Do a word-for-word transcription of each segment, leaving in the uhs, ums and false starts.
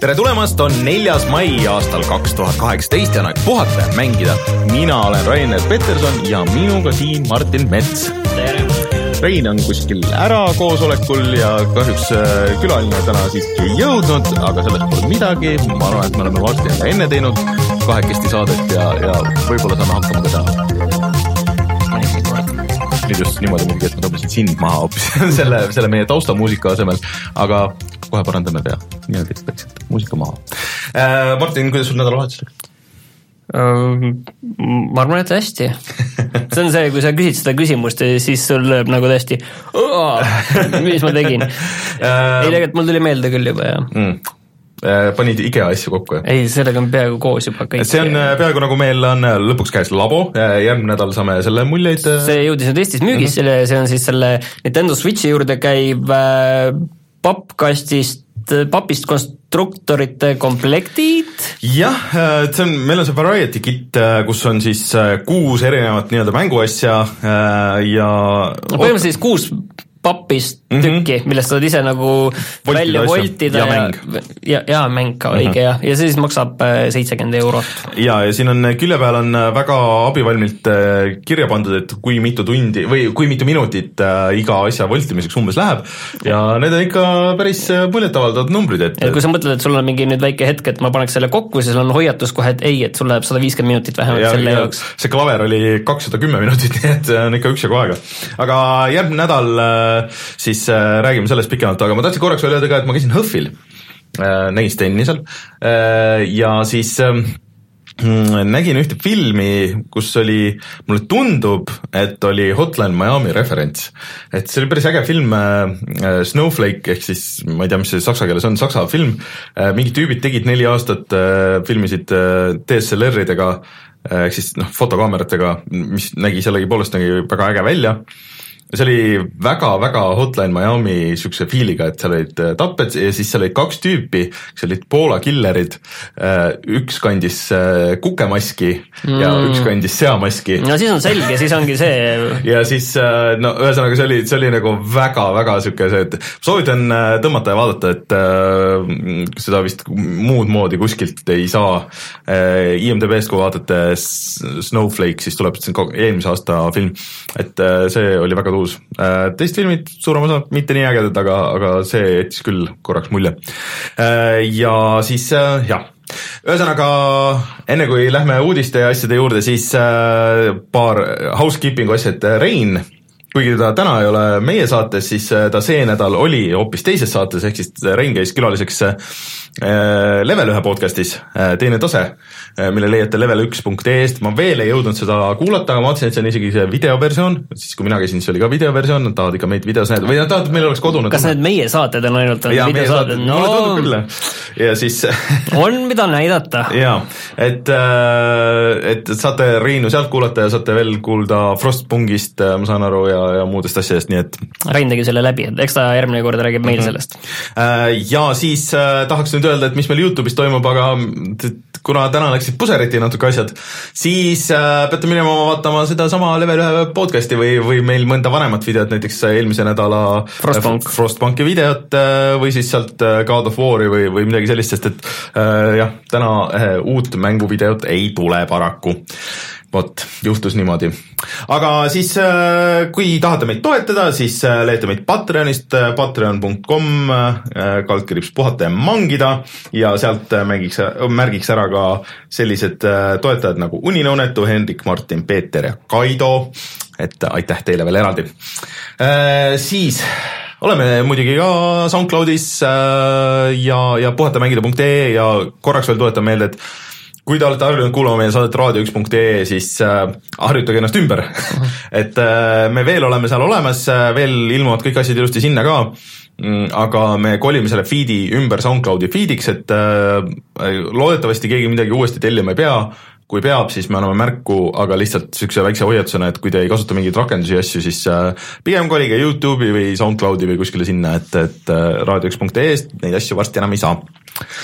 tere tulemast, on neljas mai aastal kaks tuhat kaheksateist ja on aeg puhata ja mängida. Mina olen Rainer Peterson ja minuga siin Martin Mets. Tere! Rein on kuskil ära koosolekul ja kahjuks külaline täna siiski ei jõudnud, aga sellest pole midagi. Ma arvan, et me oleme varsti enne teinud kahekesti saadet ja, ja võib-olla saame hakkama ka täna. Nüüd just niimoodi muidugi, et ma tõmbasin sind maha hoopis selle, selle meie taustamuusika asemel, aga kohe parandame pea. Nii on kõik peaksid muusika maha. Äh, Martin, kuidas sul nädalavahetus läks? Uh, ma arvan, et hästi. See on see, kui sa küsid seda küsimust ja siis sul lööb nagu täiesti mis ma tegin. Ei, tegelikult mul tuli meelde küll juba, jah. Mm. Panid IKEA asju kokku, jah? Ei, sellega on peaaegu koos juba kõik. See on peaaegu nagu meil on lõpuks käes labo, järgmine nädal saame selle muljeid. See jõudis nüüd Eestis müügis, mm-hmm. see on siis selle Nintendo Switchi juurde käib pappkastist, papist konstruktorite komplektid. Jah, see on, meil on see Variety Kit, kus on siis kuus erinevat nii-öelda mänguasja ja... No, põhimõtteliselt siis kuus papist tükki, mm-hmm. millest saad ise nagu Voltida välja voltida ja, ja, ja, ja, ja mäng ka mm-hmm. õige ja, ja see siis maksab seitsekümmend eurot. Ja, ja siin on külje peal on väga abivalmilt kirja pandud, et kui mitu tundi või kui mitu minutit iga asja voltimiseks umbes läheb ja need on ikka päris muljetavaldavad numbrid. Et... Ja kui sa mõtled, et sul on mingi nüüd väike hetk, et ma paneks selle kokku, siis on hoiatus kohe, et ei, et sul läheb sada viiskümmend minutit vähemalt ja, selle jaoks. See klaver oli kakssada kümme minutit, nii et on ikka üks jagu aega. Aga järgmine nädal siis äh, räägime sellest pikemalt, aga ma tahtsin korraks veel öelda ka, et ma käisin Hõhvil, äh, nägin Stenni seal äh, ja siis äh, nägin ühte filmi, kus oli, mulle tundub, et oli Hotline Miami referents, et see oli päris äge film äh, Snowflake, ehk siis ma ei tea, mis see saksa keeles on, saksa film, äh, mingid tüübid tegid neli aastat, äh, filmisid äh, D S L R-idega, äh, ehk siis noh, fotokaameratega, mis nägi sellegi poolest nägi väga äge välja. See oli väga-väga Hotline Miami sükse fiiliga, et seal olid tapped ja siis seal olid kaks tüüpi, kes olid Poola killerid, üks kandis kukemaski mm. ja üks kandis seamaski. No siis on selge, siis ongi see. Ja siis, no ühesõnaga see oli, see oli nagu väga-väga süke see, et soovitan tõmmata ja vaadata, et seda vist muud moodi kuskilt ei saa. I M D B-st, kui vaatate Snowflake, siis tuleb eelmise aasta film, et see oli väga tuus. Teist filmid suurem osa mitte nii ägedad, aga, aga see jättis küll korraks mulje. Ja siis jah, ühesõnaga enne kui lähme uudiste ja asjade juurde, siis paar housekeepingu asja, et Rein, kuigi ta täna ei ole meie saates, siis ta see nädal oli hoopis teises saates, ehk siis Rein käis külaliseks Level ühe podcastis, teine tase, mille leiate level üks punkt ee-st. Ma veel ei jõudnud seda kuulata, aga ma vaatasin, et see on isegi see videoversioon, siis kui mina käisin, see oli ka videoversioon, nad tahavad ikka meid videos näeda, või nad tahavad, et meil oleks kodune. Kas need meie saated on ainult ja, videosaated? No, küll. Ja siis... on mida näidata. Ja, et, et saate Reinu sealt kuulata ja saate veel kuulda Frostpunkist, ma saan aru, ja, ja muudest asjadest, nii et... Rein tegi selle läbi, et eks ta järgmine kord räägib meil sellest. Ja siis tahaks nüüd öelda, et mis meil YouTube'is toimub, aga kuna täna läksid puseriti natuke asjad, siis äh, peate minema vaatama seda sama Level ühe podcasti või, või meil mõnda vanemat videot, näiteks eelmise nädala Frostpunk. Frostpunki videot äh, või siis sealt äh, God of War'i või, või midagi sellist, sest et äh, jah, täna äh, uut mänguvideot ei tule paraku. Vot, juhtus niimoodi. Aga siis, kui tahate meid toetada, siis leiate meid Patreonist, patreon punkt com, kaldkriips puhata ja mangida ja sealt märgiks, märgiks ära ka sellised toetajad nagu Uninõunetu, Henrik, Martin, Peeter ja Kaido, et aitäh teile veel eraldi. Siis... oleme muidugi ka SoundCloudis ja, ja puhatamängida punkt ee ja korraks veel toetan meelde, et kui te olete harjunud kuulama meie saadet raadio üks punkt ee, siis äh, harjutage ennast ümber. et äh, me veel oleme seal olemas, veel ilmuvad kõik asjad ilusti sinna ka, aga me kolime selle feedi ümber SoundCloudi feediks, et äh, loodetavasti keegi midagi uuesti tellima ei pea. Kui peab, siis me anname märku, aga lihtsalt sükse väikse hoiatusena, et kui te ei kasuta mingeid rakendusi ja asju, siis äh, pigem kolige YouTube'i või SoundCloudi või kuskile sinna, et, et äh, raadio üks punkt ee-st neid asju varsti enam ei saa.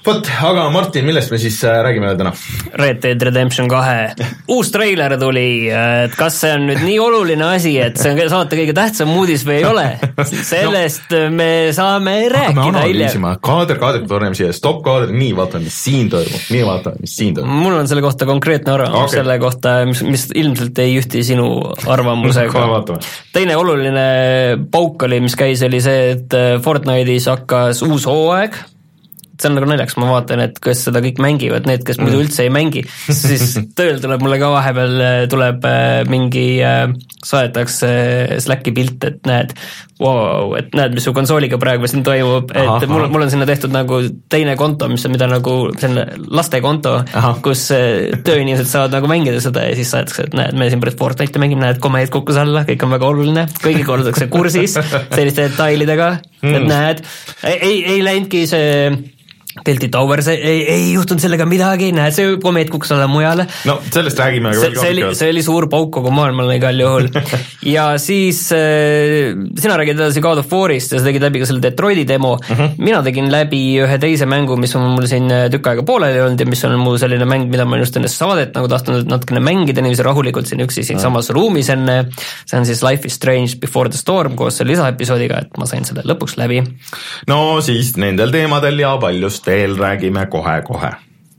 Vot, aga Martin, millest me siis räägime täna? Red Dead Redemption kahe uus treiler tuli, et kas see on nüüd nii oluline asi, et see on saate kõige tähtsam uudis või ei ole, sellest no, me saame rääkida hiljem. Kaader, kaader, torneme siia, stopp kaader, nii vaatame, mis siin toimub, nii vaatame, mis siin toimub. Mul on selle kohta konkreetne arvamus okay. Selle kohta, mis, mis ilmselt ei ühti sinu arvamusega. Teine oluline pauk oli, mis käis, oli see, et Fortnite'is hakkas uus hooaeg. See on nagu naljaks, ma vaatan, et kes seda kõik mängivad, need, kes muidu üldse ei mängi, siis tööl tuleb mulle ka vahepeal, tuleb mingi, saadetakse Slacki pilt, et näed, wow, et näed, mis su konsooliga praegu siin toimub, et aha, mul, mul on sinna tehtud nagu teine konto, mis on mida nagu selline laste konto, aha. Kus tööinimesed saavad nagu mängida seda ja siis saadetakse, et näed, me siin pärast Fortnite'i mängime, näed, komeid kukkus alla, kõik on väga oluline, kõigi kordatakse kursis selliste detailidega, et mm. näed, ei, ei läinudki see Tilti Towers, ei, ei juhtunud sellega midagi, näed, see komeet kukkus alla mujale. No sellest räägime. See, see, oli, see oli suur pauk kogu maailmal igal juhul. Ja siis äh, sina räägid edasi God of War'ist ja sa tegid läbi ka selle Detroiti demo. Uh-huh. Mina tegin läbi ühe teise mängu, mis on mul siin tükk aega pooleli olnud ja mis on mul selline mäng, mida ma just enne saadet nagu tahtnud natukene mängida, niiviisi rahulikult siin üksi siin uh-huh. samas ruumis enne. See on siis Life is Strange Before the Storm koos selle lisaepisoodiga, et ma sain selle lõpuks läbi. No siis nendel teemadel ja paljust veel räägime kohe-kohe.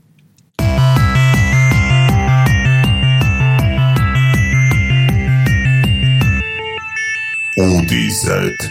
Uudised.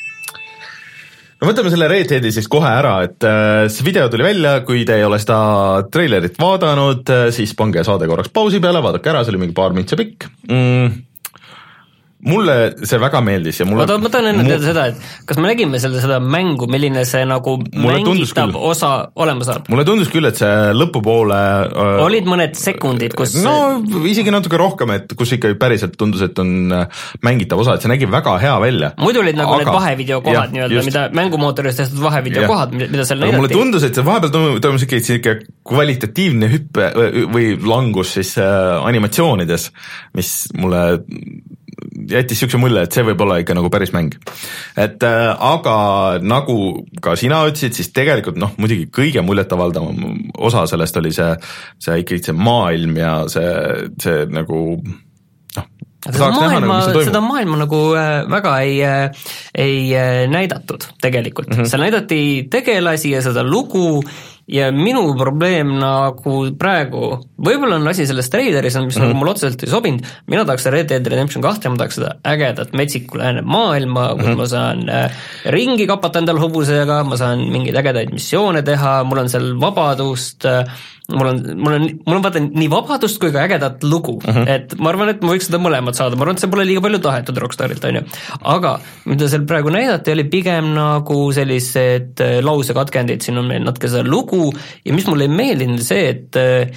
No võtame selle Red Deadi siis kohe ära, et see video tuli välja, kui te ei ole seda treilerit vaadanud, siis pange saade korraks pausi peale, vaadake ära, see oli mingi paar mintse pikk. Mm. Mulle see väga meeldis ja mulle... ma tahan enne teada seda, et kas me nägime selle, seda mängu, milline see nagu mängitab osa olema saab? Mulle tundus küll, et see lõpupoole... Olid mõned sekundid, kus... No isegi natuke rohkem, et kus ikka päriselt tundus, et on mängitav osa, et see nägi väga hea välja. Muidu olid nagu aga... need vahevideokohad nii-öelda, mida mängumootoris tehtud vahevideokohad, mida seal näidati. Mulle tundus, et see vahepeal toimus ikka, ikka kvalitatiivne hüppe või langus siis animatsioonides, mis mulle... jättis siukse mulje, et see võib olla ikka nagu päris mäng. Et äh, aga nagu ka sina ütlesid, siis tegelikult noh, muidugi kõige muljetavaldavam osa sellest oli see, see ikkagi see maailm ja see, see nagu noh, seda maailma, nagu, seda maailma nagu äh, väga ei, äh, ei äh, näidatud tegelikult. Mm-hmm. Seal näidati tegelasi ja seda lugu ja minu probleem nagu praegu, võib-olla on asi selles treileris, mis mm-hmm. nagu mul otseselt ei sobinud, mina tahaks Red Dead Redemption kahte ja ma tahaks seda ägedat metsikul ääne maailma, kus mm-hmm. ma saan äh, ringi kapata endal hobusega, ma saan mingeid ägedaid missioone teha, mul on seal vabadust, äh, mul on, mul on, mul on vaata nii vabadust kui ka ägedat lugu, mm-hmm. et ma arvan, et ma võiks seda mõlemad saada, ma arvan, et see pole liiga palju tahetud Rockstarilt, on ju. Aga mida seal praegu näidati, oli pigem nagu sellised lausekatkendid, siin on meil natuke seda lugu ja mis mulle ei meeldinud see, et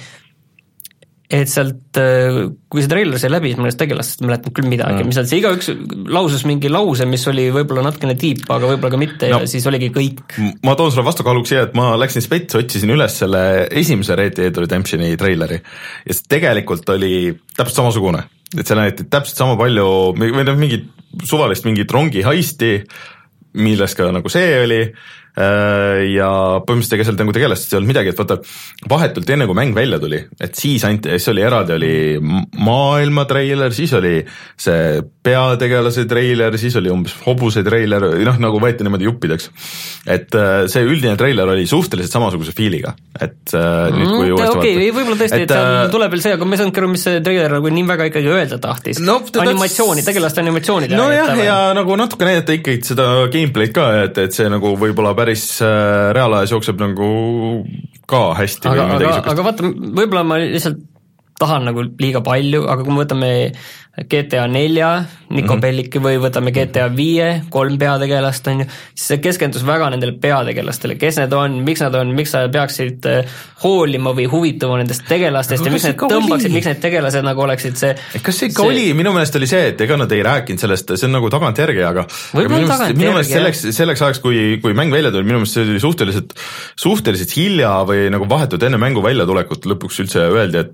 et sealt, kui see trailer sai läbi, siis ma neist tegelastest mäletan küll midagi, mm. mis sealt see igaüks lausus mingi lause, mis oli võib-olla natukene tiip, aga võib-olla ka mitte no, ja siis oligi kõik. Ma toon sulle vastukaaluks siia, et ma läksin spets, otsisin üles selle esimese Red Dead Redemptioni traileri ja see tegelikult oli täpselt samasugune, et seal näidati täpselt sama palju, või mingit suvalist mingit rongi heisti, milles ka nagu see oli ja põhimõtteliselt ega seal nagu tegelast ei olnud midagi, et vaata vahetult enne kui mäng välja tuli, et siis anti, siis oli eraldi oli maailma treiler, siis oli see peategelase treiler, siis oli umbes hobuse treiler, noh nagu võeti niimoodi juppideks, et see üldine treiler oli suhteliselt samasuguse fiiliga, et mm, nüüd kui uuesti okay, vaata. Võib-olla tõesti, et, et seal tuleb veel see, aga ma ei saanud aru, mis see treiler nagu nii väga ikkagi öelda tahtis. No, animatsiooni, tegelaste animatsioonid. No jah, ja nagu natuke näidata ikkagi seda gameplay'd ka, et, et see nagu võib-olla päris reaalajas jookseb nagu ka hästi. Aga, aga, aga vaata, võib-olla ma lihtsalt tahan nagu liiga palju, aga kui me võtame G T A nelja, Nico mm-hmm. Belliki või võtame G T A viie, kolm peategelast on ju, siis see keskendus väga nendele peategelastele, kes need on, miks nad on, miks sa peaksid hoolima või huvituma nendest tegelastest aga ja miks need tõmbaksid, miks need tegelased nagu oleksid see... Kas see ikka see... oli? Minu meelest oli see, et ega nad ei rääkinud sellest, see on nagu tagantjärgi, aga minu meelest, minu meelest selleks, selleks ajaks, kui, kui mäng välja tuli, minu meelest see oli suhteliselt, suhteliselt hilja või nagu vahetult enne mängu väljatulekut lõpuks üldse öeldi, et nagu ongi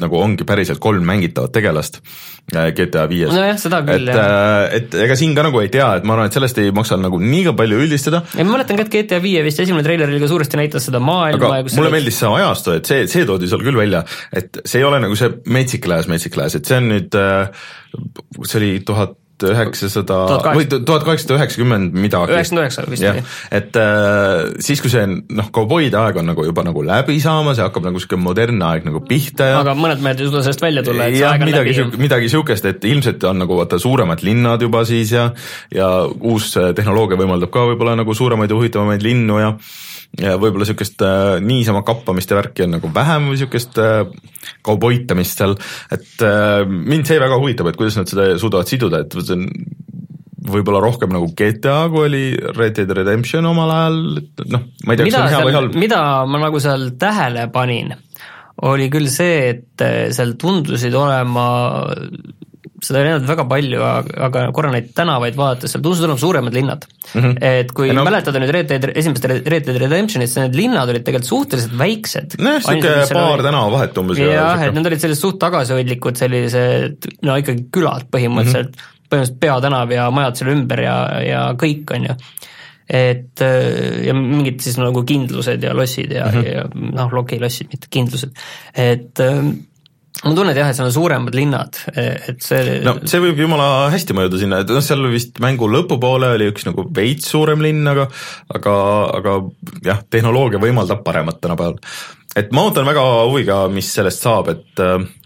päriselt kolm mängitavat tegelast G T A viies. Nojah, seda küll, et, jah. Et ega siin ka nagu ei tea, et ma arvan, et sellest ei maksa nagu nii ka palju üldistada. Ja ma mäletan ka, et G T A viie vist esimene treiler oli ka suuresti näitas seda maailma. Aga mulle meeldis see ajastu, et see, see toodi seal küll välja, et see ei ole nagu see metsik-lääs, metsik-lääs, et see on nüüd, see oli tuhat üheksasada või tuhat kaheksasada üheksakümmend midagi. üheksakümmend üheksa vist oli. Et äh, siis, kui see noh, kauboide aeg on nagu juba nagu läbi saama, see hakkab nagu siuke modernne aeg nagu pihta ja aga mõned mehed ei suuda sellest välja tulla, et see ja, aeg on midagi, läbi. Midagi siukest, et ilmselt on nagu vaata suuremad linnad juba siis ja ja uus tehnoloogia võimaldab ka võib-olla nagu suuremaid ja huvitavamaid linnu ja ja võib-olla siukest äh, niisama kappamist ja värki on nagu vähem või siukest äh, kauboitamist seal, et äh, mind see väga huvitab, et kuidas nad seda suudavad siduda, et see on võib-olla rohkem nagu G T A, kui oli Red Dead Redemption omal ajal, et noh, ma ei tea, kas see on hea või halb. Mida ma nagu seal tähele panin, oli küll see, et seal tundusid olema seda ei näinud väga palju, aga korra neid tänavaid vaadates, seal tundusid olema suuremad linnad. Mm-hmm. Et kui no, mäletada nüüd Red Dead, esimest Red Dead Redemptionist, need linnad olid tegelikult suhteliselt väiksed. Noh, siuke paar oli... tänava vahet umbes. Jah, et need olid sellised suht tagasihoidlikud, sellised, no ikkagi külad põhimõtteliselt, mm-hmm. põhimõtteliselt peatänav ja majad selle ümber ja, ja kõik on ju. Et ja mingid siis nagu kindlused ja lossid ja, mm-hmm. ja noh, loki lossid, mitte kindlused. Et ma tunnen, et jah, et seal on suuremad linnad, et see no see võib jumala hästi mõjuda sinna, et noh, seal vist mängu lõpupoole oli üks nagu veits suurem linn, aga aga, aga jah, tehnoloogia võimaldab paremat tänapäeval. Et ma ootan väga huviga, mis sellest saab, et,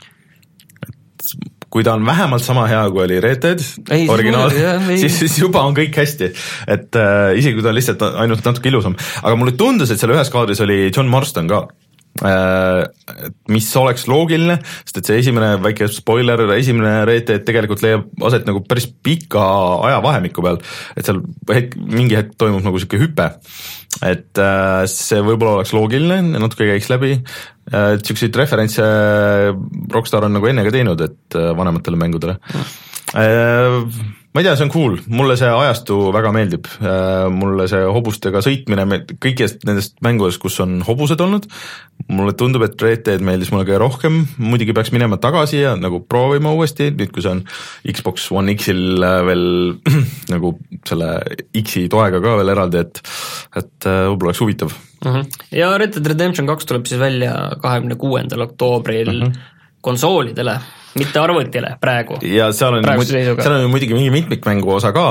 et kui ta on vähemalt sama hea, kui oli Red Dead ei, originaal, siis, siis juba on kõik hästi. Et äh, isegi kui ta on lihtsalt ainult natuke ilusam. Aga mulle tundus, et seal ühes kaadris oli John Marston ka, mis oleks loogiline, sest et see esimene väike spoiler, esimene Red Dead tegelikult leiab aset nagu päris pika ajavahemiku peal, et seal hetk, mingi hetk toimub nagu siuke hüpe, et see võib-olla oleks loogiline, natuke käiks läbi, et siukseid referentse Rockstar on nagu enne ka teinud, et vanematele mängudele mm. Ma ei tea, see on cool, mulle see ajastu väga meeldib, mulle see hobustega sõitmine, kõigest nendest mängudest, kus on hobused olnud, mulle tundub, et Red Dead meeldis mulle kõige rohkem, muidugi peaks minema tagasi ja nagu proovima uuesti, nüüd kui see on Xbox One X-il veel nagu selle X-i toega ka veel eraldi, et, et võib-olla oleks huvitav. Mm-hmm. Ja Red Dead Redemption kaks tuleb siis välja kahekümne kuuendal oktoobril mm-hmm. konsoolidele, mitte arvutile praegu. Ja seal on, muid, seal on muidugi mingi mitmikmängu osa ka,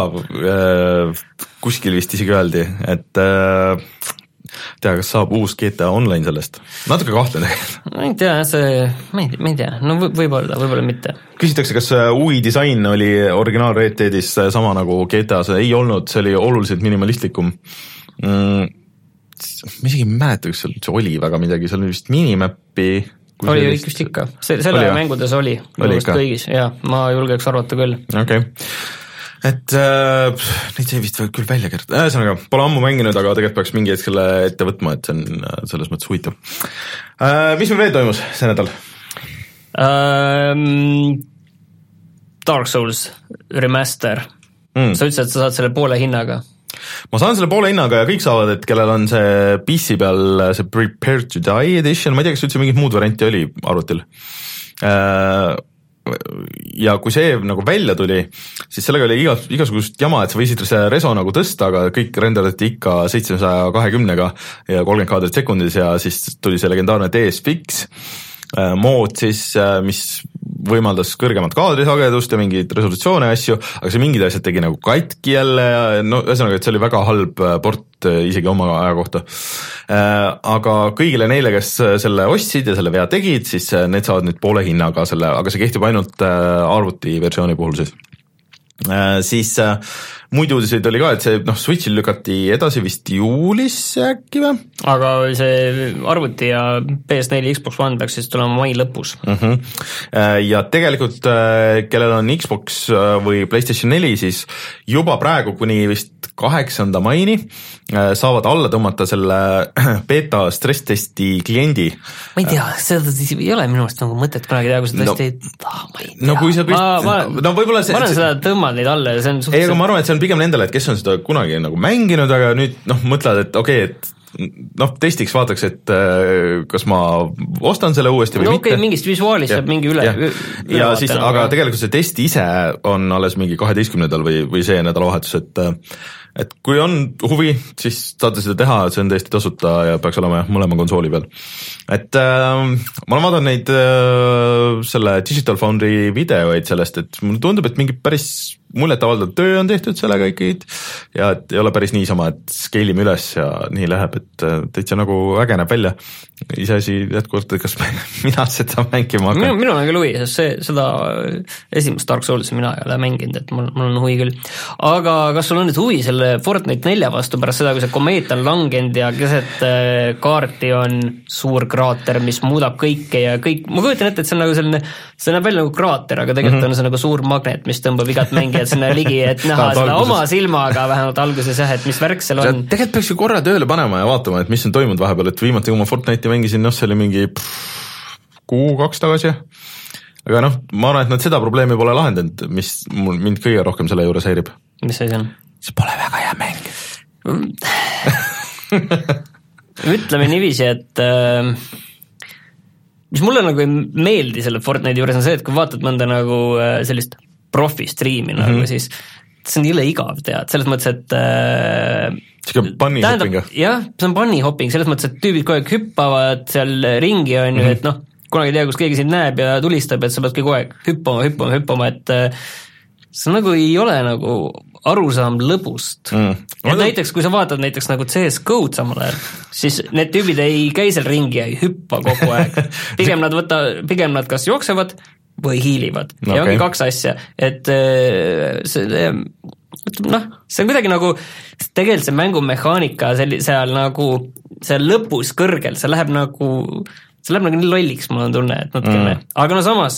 kuskil vist isegi öeldi, et tea, kas saab uus G T A Online sellest? Natuke kahtlen tegelikult. Ma ei tea, see, ma ei, ma ei tea, no võib-olla, võib-olla mitte. Küsitakse, kas U I disain oli originaal Red Deadis sama nagu G T A-s, ei olnud, see oli oluliselt minimalistlikum. Mm, ma isegi ei mäleta, kas seal see oli väga midagi, seal oli vist minimappi oli sellist... vist ikka, Se selle oli, mängudes oli, oli kõigis, jaa, ma julgeks arvata küll. Okei, okay. Et äh, neid sai vist küll välja kerta, ühesõnaga, pole ammu mänginud, aga tegelikult peaks mingi hetk selle ette võtma, et see on selles mõttes huvitav. Äh, mis meil veel toimus see nädal? Um, Dark Souls Remaster mm. Sa ütlesid, et sa saad selle poole hinnaga. Ma saan selle poole hinnaga ja kõik saavad, et kellel on see P C peal see Prepare to Die edition, ma ei tea, kas üldse mingit muud varianti oli arvutil. Ja kui see nagu välja tuli, siis sellega oli igas, igasugust jama, et sa võisid see reso nagu tõsta, aga kõik renderdati ikka seitsmesaja kahekümnega ja kolmkümmend kaadrit sekundis ja siis tuli see legendaarne D S F X mood siis, mis võimaldas kõrgemat kaadrisagedust ja mingeid resolutsioone ja asju, aga see mingid asjad tegi nagu katki jälle ja no ühesõnaga, et see oli väga halb port isegi oma aja kohta. Aga kõigile neile, kes selle ostsid ja selle vea tegid, siis need saavad nüüd poole hinnaga selle, aga see kehtib ainult arvuti versiooni puhul siis. Siis muidu uudiseid oli ka, et see noh, Switchil lükati edasi vist juulisse äkki või? Aga see arvuti ja P S neli Xbox One peaks siis tulema mai lõpus. Uh-huh. Ja tegelikult, kellel on Xbox või PlayStation neli, siis juba praegu kuni vist kaheksanda maini saavad alla tõmmata selle beta stress-testi kliendi. Ma ei tea, seda ei ole minu arust nagu mõtet kunagi teha, kui sa tõesti no, ah, ma ei tea. No kui sa pist... ma, ma, no võib-olla see... ma olen seda tõmmanud neid alla ja see on suhteliselt... Ei, aga ma arvan, et see on pigem nendele, et kes on seda kunagi nagu mänginud, aga nüüd noh, mõtlevad, et okei, okay, et noh, testiks vaataks, et kas ma ostan selle uuesti või no, mitte. okei, mingist visuaalist saab mingi üle, üle ja siis, aga tegelikult see test ise on alles mingi kaheteistkümnendal või, või see nädalavahetus, et et kui on huvi, siis saate seda teha, see on täiesti tasuta ja peaks olema jah, mõlema konsooli peal. Et äh, ma olen vaadanud neid äh, selle Digital Foundry videoid sellest, et mulle tundub, et mingi päris muljetavaldav töö on tehtud sellega ikkagi ja et ei ole päris niisama, et scale ime üles ja nii läheb, et täitsa nagu äge näeb välja. Iseasi jätkuvalt, et kas mina seda mängima hakkan. Minu, minul on küll huvi, sest see, seda esimest Dark Souls mina ei ole mänginud, et mul, mul on huvi küll. Aga kas sul on nüüd huvi selle Fortnite nelja vastu pärast seda, kui see komeet on langenud ja keset kaarti on suur kraater, mis muudab kõike ja kõik, ma kujutan ette, et see on nagu selline, see näeb välja nagu kraater, aga tegelikult mm-hmm. on see nagu suur magnet, mis tõmbab igat mängijat sinna ligi, et näha seda alguses. Oma silmaga vähemalt alguses jah, et mis värk seal on. Tegelikult peaks ju korra tööle panema ja vaatama, et mis on toimunud vahepeal, et viimati kui ma Fortnite'i mängisin, noh, see oli mingi pff, kuu, kaks tagasi. Aga noh, ma arvan, et nad seda probleemi pole lahendanud, mis mul, mind kõige rohkem selle juures häirib. Mis see on? See pole väga hea mäng. Ütleme niiviisi, et äh, mis mulle nagu ei meeldi selle Fortnite'i juures on see, et kui vaatad mõnda nagu äh, sellist profi-striimi mm-hmm. nagu siis see on jõle igav, tead, selles mõttes, et äh, see bunny hopping. Jah, see on bunny hopping, selles mõttes, et tüübid kogu aeg hüppavad seal ringi on ju mm-hmm. et noh, kunagi ei tea, kus keegi sind näeb ja tulistab, et sa pead kogu aeg hüppama, hüppama, hüppama, et äh, see nagu ei ole nagu arusaam lõbust mm.. et näiteks, kui sa vaatad näiteks nagu C S G O-d samal ajal, siis need tüübid ei käi seal ringi ja ei hüppa kogu aeg. Pigem nad võtta, pigem nad kas jooksevad või hiilivad no, ja ongi okay. kaks asja, et see, noh, see on kuidagi nagu, tegelikult see mängumehaanika seal nagu, seal lõpus kõrgel, see läheb nagu, see läheb nagu nii lolliks, mul on tunne, et natukene mm., aga no samas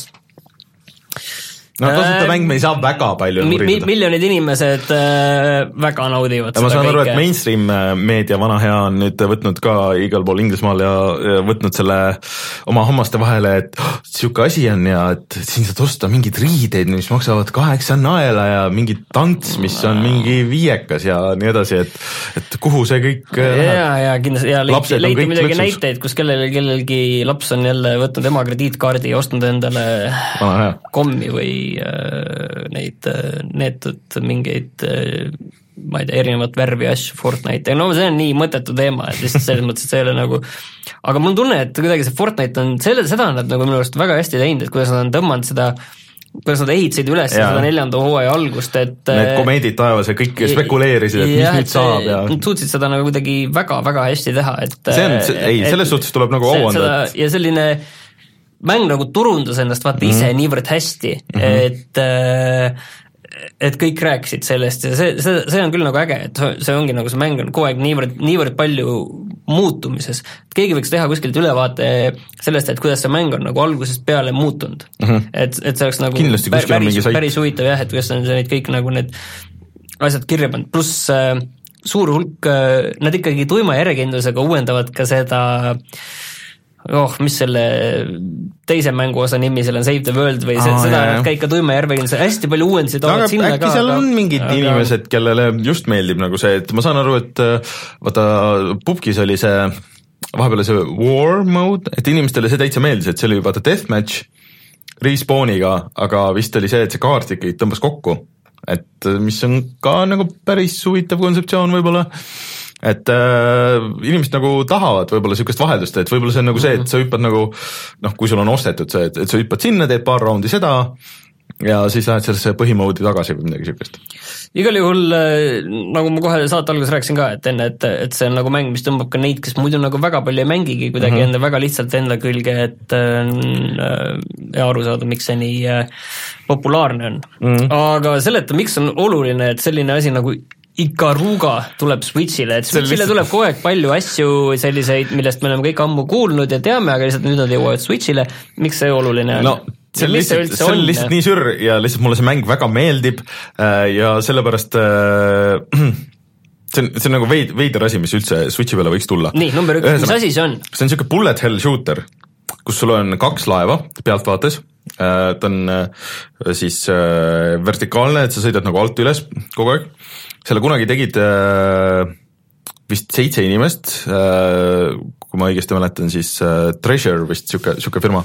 no tasuta äh, mäng me ei saa väga palju mi, mi, miljonid inimesed äh, väga naudivad ja ma saan aru, et mainstream meedia vana hea on nüüd võtnud ka igal pool Inglismaal ja, ja võtnud selle oma hammaste vahele, et oh, siuke asi on ja et siin saad osta mingid riideid, mis maksavad kaheksa naela ja mingi tants, mis on mingi viiekas ja nii edasi, et, et kuhu see kõik ja, ja kindlasti ja leiti, leiti midagi lõksus. Näiteid, kus kellel, kellelgi laps on jälle võtnud ema krediitkaardi ja ostnud endale vana, kommi või neid neetud mingeid ma ei tea, erinevat värvi asju Fortnite, no see on nii mõttetu teema, et lihtsalt selles mõttes, et see ei ole nagu aga mul tunne, et kuidagi see Fortnite on selle, seda on nad nagu minu arust väga hästi teinud, et kuidas nad on tõmmanud seda kuidas nad ehitasid üles ja. Seda neljanda hooaja algust, et need komeedid taevas ja kõik spekuleerisid, et ja, mis nüüd saab ja nad suutsid seda nagu kuidagi väga-väga hästi teha, et see on, see, ei, selles suhtes tuleb nagu au anda et... ja selline mäng nagu turundas ennast vaata mm. ise niivõrd hästi mm-hmm. et et kõik rääkisid sellest ja see, see, see on küll nagu äge, et see ongi nagu see mäng on kogu aeg niivõrd, niivõrd palju muutumises, et keegi võiks teha kuskilt ülevaate sellest, et kuidas see mäng on nagu algusest peale muutunud mm-hmm. et, et see oleks nagu pär, päris, päris huvitav jah, et kuidas on neid kõik nagu need asjad kirja pannud, pluss äh, suur hulk äh, nad ikkagi tuima järjekindlusega uuendavad ka seda oh, mis selle teise mängu osa nimi, seal on Save the World või see, oh, seda jah, ka ikka tuima järvekindlus, hästi palju uuendusi toovad sinna äkki ka. Äkki seal on mingid aga... inimesed, kellele just meeldib nagu see, et ma saan aru, et vaata P U B G-s oli see vahepeal see war mode, et inimestele see täitsa meeldis, et see oli vaata deathmatch respawniga, aga vist oli see, et see kaart ikkagi tõmbas kokku, et mis on ka nagu päris huvitav kontseptsioon võib-olla et äh, inimesed nagu tahavad võib-olla sükest vaheldust, et võib-olla see on nagu see, et sa hüppad nagu noh, kui sul on ostetud see, et, et sa hüppad sinna, teed paar raundi seda ja siis lähed sellesse põhimoodi tagasi või midagi sükest. Igal juhul, nagu ma kohe saate alguses rääkisin ka, et enne, et, et see on nagu mäng, mis tõmbab ka neid, kes muidu nagu väga palju ei mängigi kuidagi mm-hmm. enda väga lihtsalt enda külge, et äh, aru saada, miks see nii äh, populaarne on mm-hmm. aga seleta, miks on oluline, et selline asi nagu Ikaruga tuleb Switchile, et Switchile lihtsalt... tuleb kogu aeg palju asju selliseid, millest me oleme kõik ammu kuulnud ja teame, aga lihtsalt nüüd nad jõuavad Switchile, miks see oluline on? No, see on lihtsalt, see on lihtsalt nii sür ja lihtsalt mulle see mäng väga meeldib ja sellepärast äh, see on, see on nagu veid, veider asi, mis üldse Switchi peale võiks tulla. Nii, number üks, mis asi see on? See on siuke bullet hell shooter, kus sul on kaks laeva pealtvaates, ta on siis vertikaalne, et sa sõidad nagu alt üles kogu aeg. Selle kunagi tegid äh, vist seitse inimest, kui ma õigesti mäletan, siis Treasure vist siuke, siuke firma.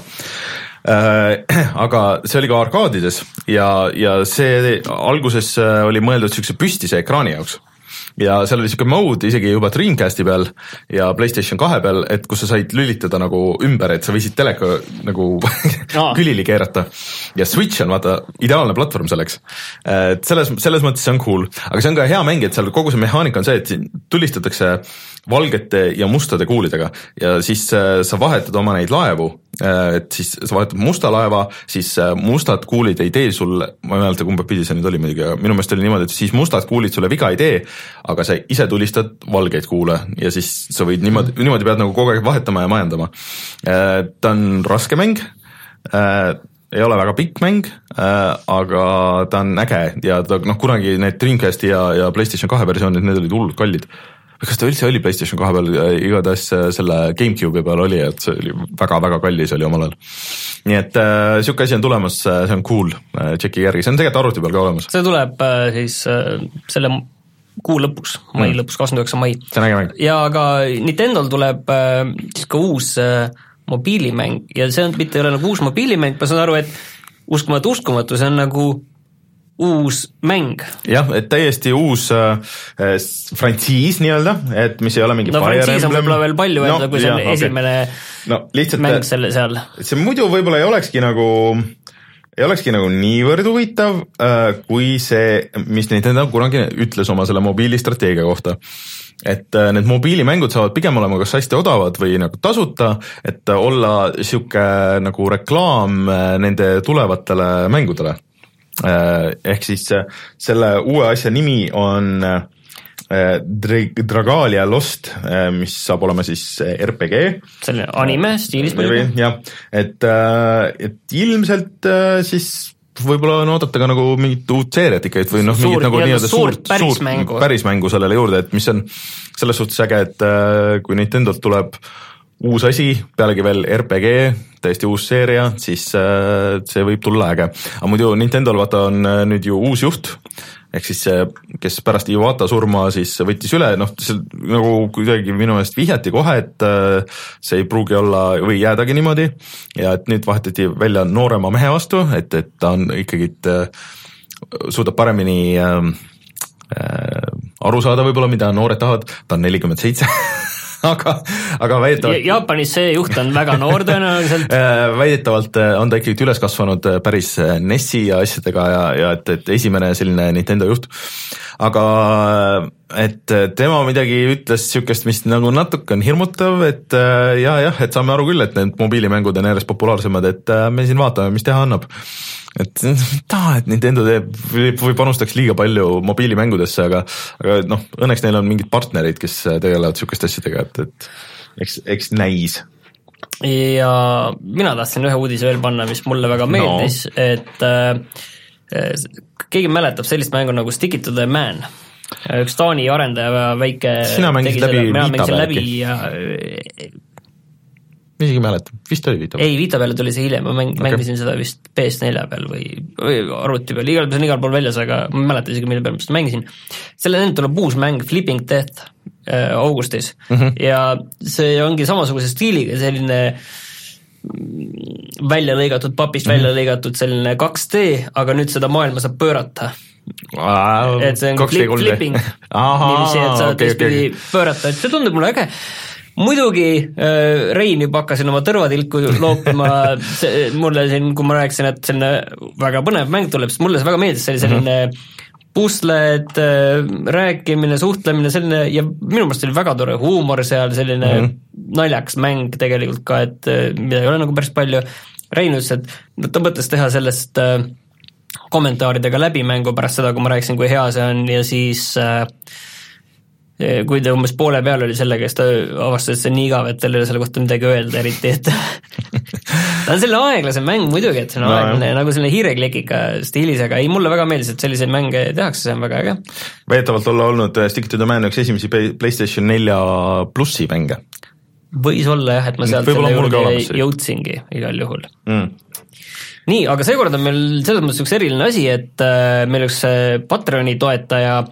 Aga see oli ka arkaadides ja, ja see alguses oli mõeldud siukse püstise ekraani jaoks. Ja seal oli siuke mode isegi juba Dreamcasti peal ja PlayStation kahe peal, et kus sa said lülitada nagu ümber, et sa võisid teleka nagu no. külili keerata. Ja Switch on vaata ideaalne platvorm selleks. Et selles, selles mõttes see on cool. Aga see on ka hea mäng, et seal kogu see mehaanika on see, et tulistatakse valgete ja mustade kuulidega ja siis sa vahetad oma neid laevu, et siis sa vahetad musta laeva, siis mustad kuulid ei tee sul, ma ei mäleta kumba pidi see nüüd oli muidugi, aga minu meelest oli niimoodi, et siis mustad kuulid sulle viga ei tee, aga sa ise tulistad valgeid kuule ja siis sa võid niimoodi, niimoodi pead nagu kogu aeg vahetama ja majandama. Ta on raske mäng, ei ole väga pikk mäng, aga ta on äge ja ta, noh, kunagi need Dreamcasti ja, ja PlayStation kahe versioonid, need olid hullult kallid. Kas ta üldse oli PlayStation kahe peal, igatahes selle GameCube peal oli, et see oli väga-väga kallis oli omal ajal. Nii et äh, siuke asi on tulemas, see on cool, tšeki järgi, see on tegelikult arvuti peal ka olemas. See tuleb äh, siis äh, selle kuu lõpuks, mai mm. lõpuks, kakskümmend üheksa mai. See on äge mäng. Ja ka Nintendol tuleb äh, siis ka uus äh, mobiilimäng ja see on mitte ei ole nagu uus mobiilimäng, ma saan aru, et uskumatu uskumatu, see on nagu uus mäng. Jah, et täiesti uus äh, frantsiis nii-öelda, et mis ei ole mingi no frantsiis on võib-olla veel palju öelda no,, kui see on okay. esimene no, lihtsalt, mäng selle seal. See muidu võib-olla ei olekski nagu ei olekski nagu niivõrd huvitav, äh, kui see, mis Nintendo kunagi ütles oma selle mobiilistrateegia kohta. Et äh, need mobiilimängud saavad pigem olema kas hästi odavad või nagu tasuta, et olla siuke nagu reklaam nende tulevatele mängudele. Ehk siis selle uue asja nimi on Dragalia Lost, mis saab olema siis R P G. Selline anime stiilis palju. Jah, et, et ilmselt siis võib-olla on oodata ka nagu mingit uut seeriat ikka, et või noh, mingit nagu nii-öelda suurt, suurt pärismängu sellele juurde, et mis on selles suhtes äge, et kui Nintendolt tuleb uus asi, pealegi veel R P G, täiesti uus seeria, siis see võib tulla äge. Aga muidu Nintendol vaata on nüüd ju uus juht, ehk siis see, kes pärast Iwata surma siis võttis üle, noh, see nagu kuidagi minu eest vihjati kohe, et see ei pruugi olla või jäädagi niimoodi ja et nüüd vahetati välja noorema mehe vastu, et, et ta on ikkagi suudab paremini äh, aru saada võib-olla, mida noored tahavad, ta on nelikümmend seitse aga, aga väidetavalt Jaapanis see juht on väga noor tõenäoliselt. Väidetavalt on ta ikkagi üles kasvanud päris Nessi ja asjadega ja, ja et, et esimene selline Nintendo juht. Aga et tema midagi ütles siukest, mis nagu natuke on hirmutav, et ja, jah, et saame aru küll, et need mobiilimängud on järjest populaarsemad, et me siin vaatame, mis teha annab. Et taha, et Nintendo teeb või panustaks liiga palju mobiilimängudesse, aga, aga noh, õnneks neil on mingid partnerid, kes tegelevad siukest asjadega, et, et eks, eks näis. Ja mina tahtsin ühe uudise veel panna, mis mulle väga meeldis, no. et äh, keegi mäletab sellist mängu nagu Stick It to the Man. Üks Taani arendaja väike sina mängid läbi Vita peal ja mis isegi mäletab, vist oli Vita peal? Ei, Vita peale tuli see hiljem, ma mäng, okay. mängisin seda vist P S neli peal või, või arvuti peal, igal, see on igal pool väljas, aga ma mäletan isegi, mille peal ma seda mängisin. Selle enda tuleb uus mäng Flipping Death äh, augustis mm -hmm. ja see ongi samasuguse stiiliga, selline välja lõigatud papist mm -hmm. välja lõigatud selline kaks D, aga nüüd seda maailma saab pöörata. Wow, et see on flip, flipping niiviisi, et sa okay, teistpidi okay. pöörata, et see tundub mulle äge. Muidugi äh, Rein juba hakkasin oma tõrvatilku loopima see, mulle siin, kui ma rääkisin, et selline väga põnev mäng tuleb, sest mulle see väga meeldis, see oli selline mm -hmm. pusled, äh, rääkimine, suhtlemine, selline ja minu meelest oli väga tore huumor seal, selline mm -hmm. naljaks mäng tegelikult ka, et mida ei ole nagu päris palju. Rein ütles, et no, ta mõtles teha sellest äh, kommentaaridega läbimängu pärast seda, kui ma rääkisin, kui hea see on ja siis äh, kui ta umbes poole peal oli sellega, kes ta avastas, et see on nii igav, et tal ei ole selle kohta midagi öelda eriti, et ta on selline aeglase mäng muidugi, et see on no, aeglane, nagu selline hiireklikika stiilis, aga ei, mulle väga meeldis, et selliseid mänge tehakse, see on väga äge. Väidetavalt olla olnud Stick to the Man üks esimesi PlayStation nelja plussi mänge. Võis olla jah, et ma sealt selle juurde jõudsingi igal juhul. Mm. Nii, aga seekord on meil selles mõttes üks eriline asi, et meil üks Patreoni toetaja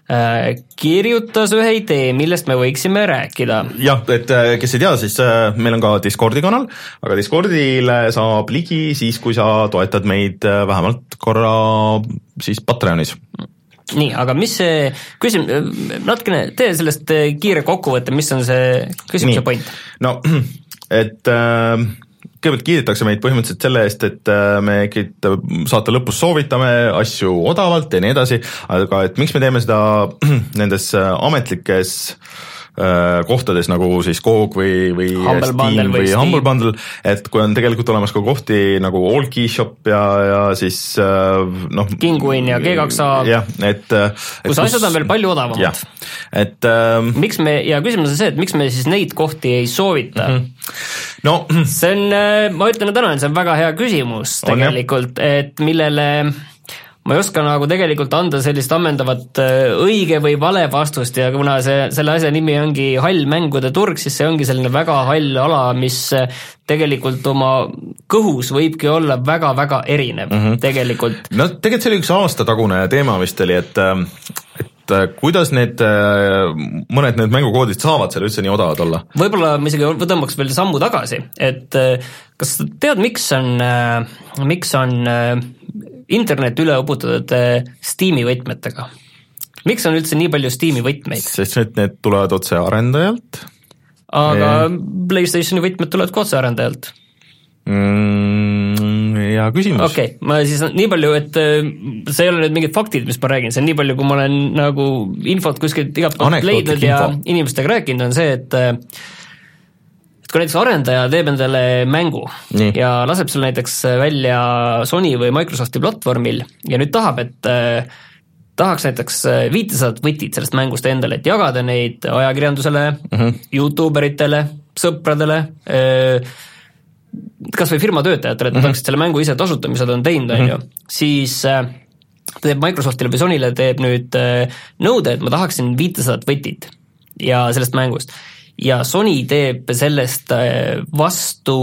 kirjutas ühe idee, millest me võiksime rääkida. jah, et kes ei tea, siis meil on ka Discordi kanal, aga Discordile saab ligi siis, kui sa toetad meid vähemalt korra siis Patreonis. Nii, aga mis see küsim-, natukene tee sellest kiire kokkuvõtte, mis on see küsimuse point? No, et äh, kõigepealt kiidetakse meid põhimõtteliselt selle eest, et me saate lõpus soovitame asju odavalt ja nii edasi, aga et miks me teeme seda nendes ametlikes kohtades nagu siis Coog või, või Humble Steam Bundle või, või Humble Bundle, et kui on tegelikult olemas ka kohti nagu Allkey Shop ja, ja siis noh Kinguin ja G kaks A, jah, et, et kus asjad kus, on veel palju odavamad. Et ähm, miks me, ja küsimus on see, et miks me siis neid kohti ei soovita? Mm-hmm. No, see on, ma ütlen täna, see on väga hea küsimus tegelikult, et millele ma ei oska nagu tegelikult anda sellist ammendavat õige või vale vastust ja kuna see, selle asja nimi ongi hall mängude turg, siis see ongi selline väga hall ala, mis tegelikult oma kõhus võibki olla väga-väga erinev mm-hmm. tegelikult. No tegelikult see oli üks aastatagune teema vist oli, et, et kuidas need, mõned need mängukoodid saavad seal üldse nii odavad olla? Võib-olla ma isegi tõmbaks veel sammu tagasi, et kas tead, miks on, miks on internet üle uputatud Steam'i võtmetega? Miks on üldse nii palju Steam'i võtmeid? Sest et need tulevad otse arendajalt. Aga e... PlayStationi võtmed tulevad ka otse arendajalt. Mm, hea küsimus. Okei, okay, ma siis nii palju, et see ei ole nüüd mingid faktid, mis ma räägin, see on nii palju, kui ma olen nagu infot kuskilt igalt poolt leidnud ja inimestega rääkinud, on see, et kui näiteks arendaja teeb endale mängu nii. Ja laseb selle näiteks välja Sony või Microsofti platvormil ja nüüd tahab, et äh, tahaks näiteks viitesadat võtit sellest mängust endale, et jagada neid ajakirjandusele, uh-huh. YouTuberitele, sõpradele, äh, kas või firma töötajatele, et uh-huh. tahaksid selle mängu ise tasuta, mis nad on teinud, uh-huh. on ju, siis äh, teeb Microsoftile või Sonyle teeb nüüd äh, nõude, et ma tahaksin viitesadat võtit ja sellest mängust. Ja Sony teeb sellest vastu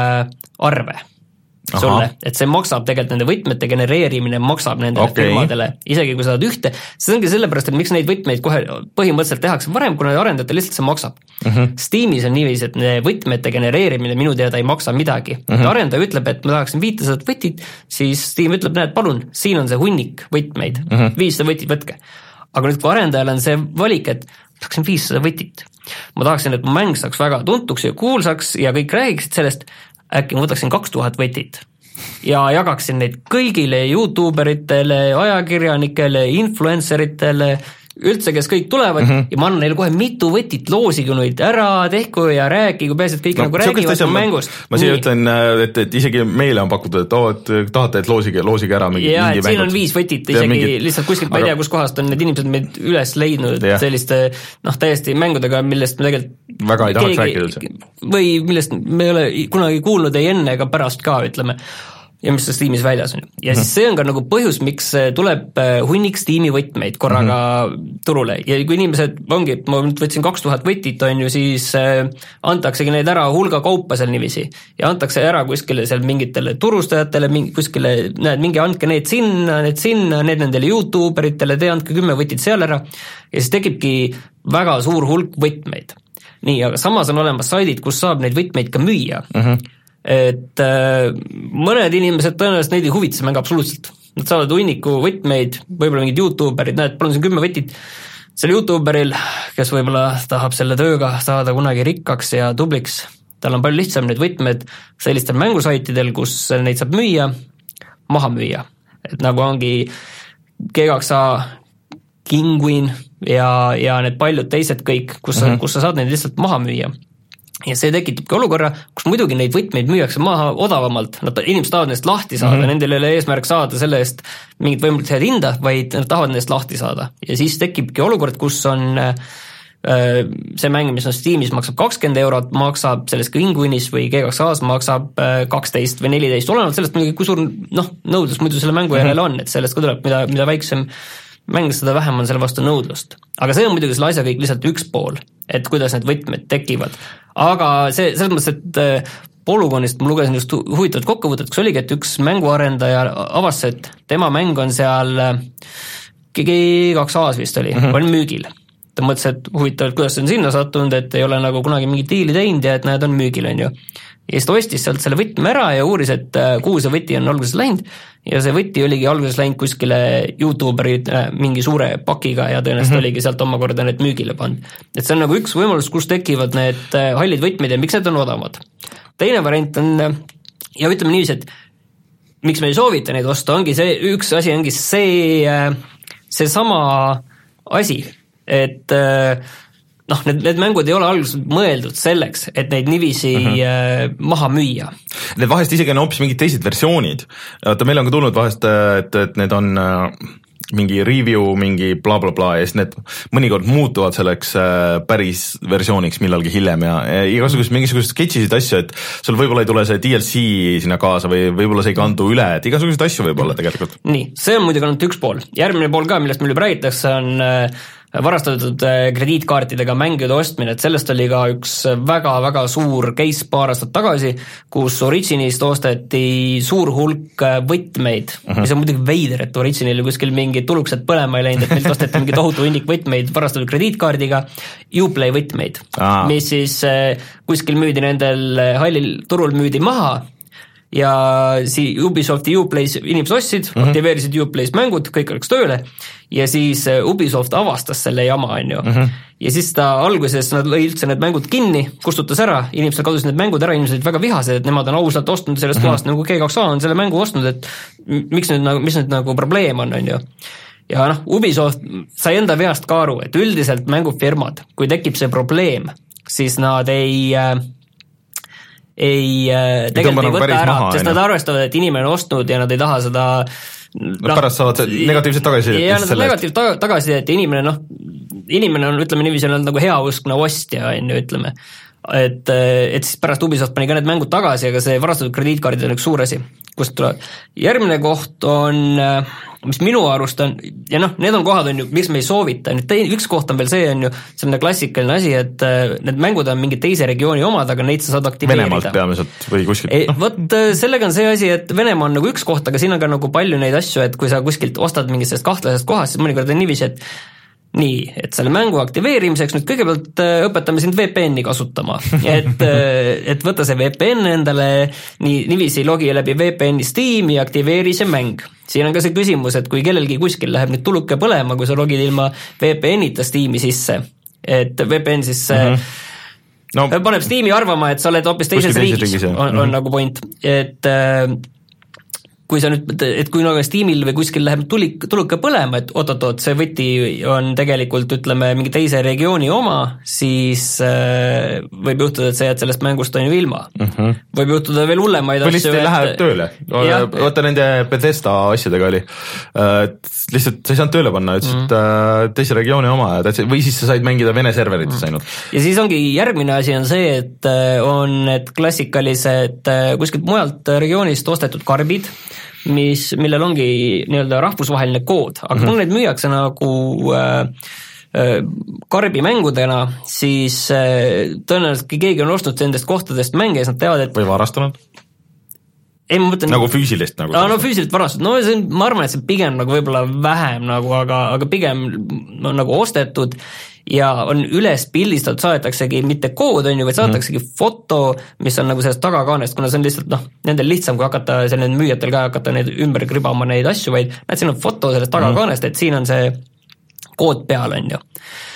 arve sulle, et see maksab tegelikult nende võtmete genereerimine maksab nendele okay. firmadele, isegi kui sa saad ühte, see ongi sellepärast, et miks neid võtmeid kohe põhimõtteliselt tehakse varem, kuna arendajate lihtsalt see maksab. Uh-huh. Steamis on niiviisi, et võtmete genereerimine minu teada ei maksa midagi. Uh-huh. Arendaja ütleb, et ma tahaksin viitesadat võtit, siis Steam ütleb, näed, palun, siin on see hunnik võtmeid, uh-huh. viissada võtit võtke. Aga nüüd, kui arendajal on see valik, et tahaksin viissada võtit, ma tahaksin, et mu mäng saaks väga tuntuks ja kuulsaks ja kõik räägiksid sellest, äkki ma võtaksin kaks tuhat võtit ja jagaksin neid kõigile YouTuberitele, ajakirjanikele, influenceritele, üldse, kes kõik tulevad mm-hmm. ja ma annan neile kohe mitu võtit, loosige neid ära, tehku ja rääkigu, peaasi, et kõik no, nagu räägivad mängust. Ma siia ütlen, et, et isegi meile on pakutud, et, oh, et tahate, et loosige, loosige ära mingi, ja, mingi mängud. Ja, siin on viis võtit, isegi mingid... lihtsalt kuskilt, ma ei tea, kus kohast on need inimesed meid üles leidnud ja. Selliste, noh, täiesti mängudega, millest me tegelikult väga ei tahaks rääkida üldse. Või millest me ei ole kunagi kuulnud ei enne ega pärast ka, ütleme. Ja mis Steamis väljas on. Ja siis see on ka nagu põhjus, miks tuleb hunnik Steami võtmeid korraga mm-hmm. turule. Ja kui inimesed ongi, ma nüüd võtsin kaks tuhat võtit, on ju, siis antaksegi neid ära hulga kaupa seal niiviisi. Ja antakse ära kuskile seal mingitele turustajatele, mingi, kuskile, näed, mingi andke need sinna, need sinna, need nendele YouTuberitele, te andke kümme võtit seal ära. Ja siis tekibki väga suur hulk võtmeid. Nii, aga samas on olemas saidid, kus saab neid võtmeid ka müüa. Mm-hmm. Et äh, mõned inimesed tõenäoliselt neid ei huvita see mäng absoluutselt. Nad saavad hunniku võtmeid, võib-olla mingid YouTuberid, näed, palun siin kümme võtit. Selle YouTuberil, kes võib-olla tahab selle tööga saada kunagi rikkaks ja tubliks, tal on palju lihtsam need võtmed sellistel mängusaitidel, kus neid saab müüa, maha müüa. Et nagu ongi G kaks A, Kinguin ja, ja need paljud teised kõik, kus, mm-hmm. kus sa saad neid lihtsalt maha müüa. Ja see tekitabki olukorra, kus muidugi neid võtmeid müüakse maha odavamalt, nad inimesed tahavad nendest lahti saada, mm-hmm. nendel ei ole eesmärk saada selle eest mingit võimalikult head hinda, vaid nad tahavad nendest lahti saada. Ja siis tekibki olukord, kus on äh, see mäng, mis on Steamis, maksab kakskümmend eurot, maksab selles Kinguinis või G kaks A-s maksab äh, kaksteist või neliteist, olenevalt sellest, kui suur noh, nõudlus muidu selle mängu järele mm-hmm. on, et sellest ka tuleb, mida, mida väiksem mäng, seda vähem on selle vastu nõudlust. Aga see on muidugi selle asja kõik lihtsalt üks pool, et kuidas need võtmed tekivad. Aga see, selles mõttes, et Polygonist ma lugesin just huvitavat kokkuvõtet, kus oligi, et üks mänguarendaja avastas, et tema mäng on seal G kaks A-s vist oli mm, -hmm. oli müügil. Ta mõtles, et huvitav, et kuidas see on sinna sattunud, et ei ole nagu kunagi mingit diili teinud ja et näed, on müügil, on ju. Ja siis ta ostis sealt selle võtme ära ja uuris, et kuhu see võti on alguses läinud ja see võti oligi alguses läinud kuskile YouTuberid mingi suure pakiga ja tõenäoliselt mm -hmm. oligi sealt omakorda need müügile pannud. Et see on nagu üks võimalus, kus tekivad need hallid võtmed ja miks need on odavad. Teine variant on, ja ütleme niiviisi, et miks me ei soovita neid osta, ongi see, üks asi ongi see, see sama asi, et noh, need, need mängud ei ole alguses mõeldud selleks, et neid nivisi uh -huh. maha müüa. Need vahest isegi on hoopis mingid teised versioonid. Vaata, meil on ka tulnud vahest, et, et need on mingi review, mingi bla bla bla ja siis need mõnikord muutuvad selleks päris versiooniks millalgi hiljem ja, ja igasugused mingisugused sketšisid asju, et sul võib-olla ei tule see D L C sinna kaasa või võib-olla see ei kandu üle, et igasuguseid asju võib olla tegelikult. Nii, see on muidugi ainult üks pool. Järgmine pool ka, millest meil juba räägitakse, on varastatud krediitkaartidega mängude ostmine, et sellest oli ka üks väga-väga suur case paar aastat tagasi, kus Originist osteti suur hulk võtmeid, uh -huh. mis on muidugi veider, et Originil kuskil mingi tuluksed põlema ei läinud, et meilt osteti mingi tohutu hunnik võtmeid varastatud krediitkaardiga, Uplay võtmeid, ah. mis siis kuskil müüdi nendel hallil turul müüdi maha ja si- Ubisofti Uplay's inimesed ostsid, mm -hmm. aktiveerisid Uplay's mängud, kõik oleks tööle ja siis Ubisoft avastas selle jama, on ju. Mm -hmm. ja siis ta alguses, nad lõi üldse need mängud kinni, kustutas ära, inimestel kadusid need mängud ära, inimesed olid väga vihased, et nemad on ausalt ostnud sellest mm -hmm. kohast, nagu G kaks A on selle mängu ostnud, et miks nüüd nagu, mis nüüd nagu probleem on, on ju. ja noh, Ubisoft sai enda veast ka aru, et üldiselt mängufirmad, kui tekib see probleem, siis nad ei ei tegelikult ei võta ära, maha, sest nad arvestavad, et inimene on ostnud ja nad ei taha seda no, pärast saavad negatiivset tagasisidet. ja nad negatiivset tagasisidet ja inimene noh, inimene on, ütleme niiviisi, on nagu heauskne ostja, on ju, ütleme. Et, et siis pärast Ubisoft pani ka need mängud tagasi, aga see varastatud krediitkaardid on üks suur asi, kust tuleb. Järgmine koht on, mis minu arust on, ja noh, need on kohad, on ju, miks me ei soovita, nüüd üks koht on veel see, on ju, selline klassikaline asi, et need mängud on mingi teise regiooni omad, aga neid sa saad aktiveerida. Venemaalt peamiselt või kuskilt. No. Vot sellega on see asi, et Venemaa on nagu üks koht, aga siin on ka nagu palju neid asju, et kui sa kuskilt ostad mingist sellest kahtlasest kohast, siis mõnikord on niiviisi, et nii, et selle mängu aktiveerimiseks nüüd kõigepealt õpetame sind V P N-i kasutama, et, et võta see V P N endale, nii, niiviisi logi läbi V P N-i Steam ja aktiveeri see mäng. Siin on ka see küsimus, et kui kellelgi kuskil läheb nüüd tuluke põlema, kui sa logid ilma V P N-ita Steam'i sisse, et V P N siis mm -hmm. no, paneb Steam'i arvama, et sa oled hoopis teises riigis, riigis, on, on mm -hmm. nagu point, et kui sa nüüd, et kui nagu Steamil või kuskil läheb tuli, tuluke põlema, et oot-oot, see võti on tegelikult, ütleme, mingi teise regiooni oma, siis äh, võib juhtuda, et sa jääd sellest mängust on ju ilma. Uh -huh. Võib juhtuda veel hullemaid asju. Või lihtsalt ei lähe tööle. Vaata nende Bethesda asjadega oli. Lihtsalt sa ei saanud tööle panna, ütles, et uh, teise regiooni oma, või siis sa said mängida Vene serverites ainult. Ja siis ongi järgmine asi on see, et on need klassikalised kuskilt mujalt regioonist ostetud karbid, mis, millel ongi nii-öelda rahvusvaheline kood, aga mm-hmm. kui neid müüakse nagu äh, äh, karbimängudena, siis äh, tõenäoliselt keegi on ostnud nendest kohtadest mänge ja siis nad teavad, et või varastanud? Ei, ma mõtlen nagu füüsilist nagu no, no füüsiliselt varastanud, no see on, ma arvan, et see pigem nagu võib-olla vähem nagu, aga, aga pigem no, nagu ostetud ja on üles pildistatud, saadetaksegi mitte kood, on ju, vaid saadetaksegi mm. foto, mis on nagu sellest tagakaanest, kuna see on lihtsalt noh, nendel lihtsam, kui hakata, selle müüjatel ka hakata neid ümber kribama neid asju, vaid näed, siin on foto sellest tagakaanest mm., et siin on see kood peal, on ju.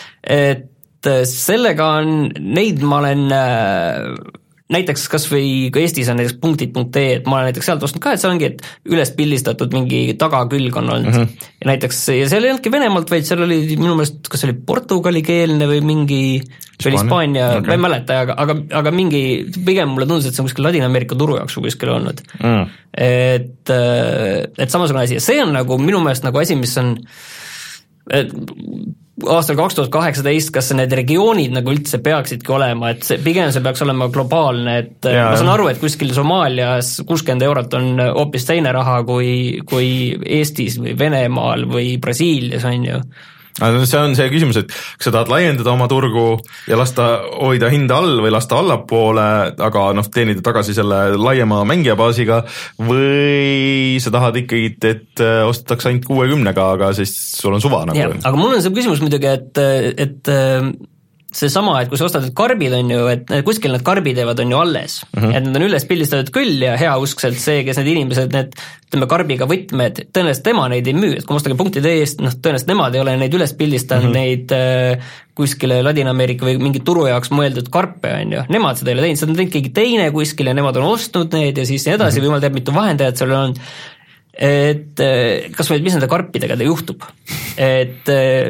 Et sellega on, neid ma olen näiteks kas või kui Eestis on näiteks punktid punkt ee, et ma olen näiteks sealt ostnud ka, et see ongi, et üles pildistatud mingi tagakülg on olnud mm -hmm. ja näiteks, ja seal ei olnudki Venemaalt, vaid seal oli minu meelest, kas oli portugalikeelne või mingi, see oli Hispaania, okay. ma ei mäleta, aga, aga, aga mingi, pigem mulle tundus, et see on kuskil Ladina-Ameerika turu jaoks kuskil olnud mm.. et, et samasugune asi ja see on nagu minu meelest nagu asi, mis on et aastal kaks tuhat kaheksateist, kas need regioonid nagu üldse peaksidki olema, et see, pigem see peaks olema globaalne, et ja. Ma saan aru, et kuskil Somaalias kuuskümmend eurot on hoopis teine raha kui, kui Eestis või Venemaal või Brasiilias on ju. see on see küsimus, et kas sa tahad laiendada oma turgu ja lasta hoida hinda all või lasta allapoole, aga noh, teenida tagasi selle laiema mängijabaasiga või sa tahad ikkagi, et ostetakse ainult kuuekümnega, aga siis sul on suva nagu. Ja, aga mul on see küsimus muidugi, et, et see sama, et kui sa ostad need karbid, on ju, et kuskil need karbid jäävad on ju alles, mm -hmm. et need on üles pildistatud küll ja heauskselt see, kes need inimesed, need ütleme karbiga võtmed, tõenäoliselt tema neid ei müü, et kui ma ostan punktide eest, noh tõenäoliselt nemad ei ole neid üles pildistanud mm -hmm. neid äh, kuskile Ladina-Ameerika või mingi turu jaoks mõeldud karpe, on ju, nemad seda ei ole teinud, seda on teinud keegi teine kuskil ja nemad on ostnud neid ja siis nii edasi mm -hmm. või jumal teab mitu vahendajat seal on, et kas või, mis nende karpidega juhtub, et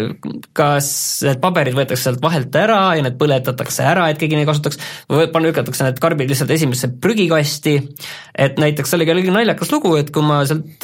kas need paberid võetakse sealt vahelt ära ja need põletatakse ära, et keegi neid kasutaks, või panna lükatakse need karbid lihtsalt esimesse prügikasti, et näiteks sellega oli naljakas lugu, et kui ma sealt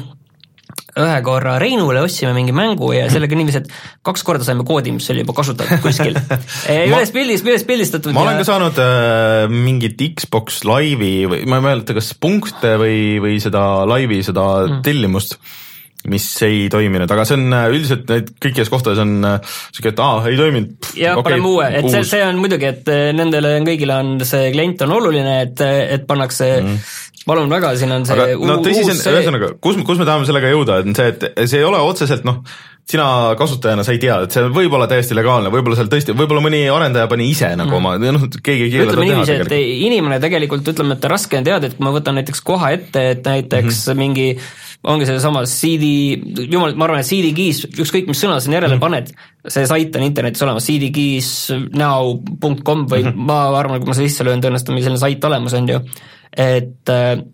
ühe korra Reinule ostsime mingi mängu ja sellega niiviisi, et kaks korda saime koodi, mis oli juba kasutatud kuskil. üles pildist, üles pildistatud. Ma olen ja... ka saanud äh, mingit Xbox Live'i või ma ei mäleta, kas punkte või, või seda Live'i, seda mm. tellimust, mis ei toiminud, aga see on üldiselt need kõikides kohtades on siuke, et aa, ei toiminud. Ja okay, paneme uue, et see, see on muidugi, et nendele kõigile on see klient on oluline, et, et pannakse mm. palun väga, siin on see aga, no, uus see... ühesõnaga, kus, kus me tahame sellega jõuda, et see, et see ei ole otseselt, noh, sina kasutajana sa ei tea, et see võib olla täiesti legaalne, võib-olla seal tõesti, võib-olla mõni arendaja pani ise nagu mm. oma, noh, keegi ei keela ütleme niiviisi, et inimene tegelikult, ütleme, et raske on teada, et kui ma võtan näiteks koha ette, et näiteks mm-hmm. mingi ongi see sama C D, jumal, ma arvan, et C D keys, ükskõik mis sõna sinna järele mm. paned, see sait on internetis olemas, C D keys now punkt com või mm-hmm. ma arvan, kui ma see sisse löön, tõenäoliselt on meil selline sait olemas, on ju, et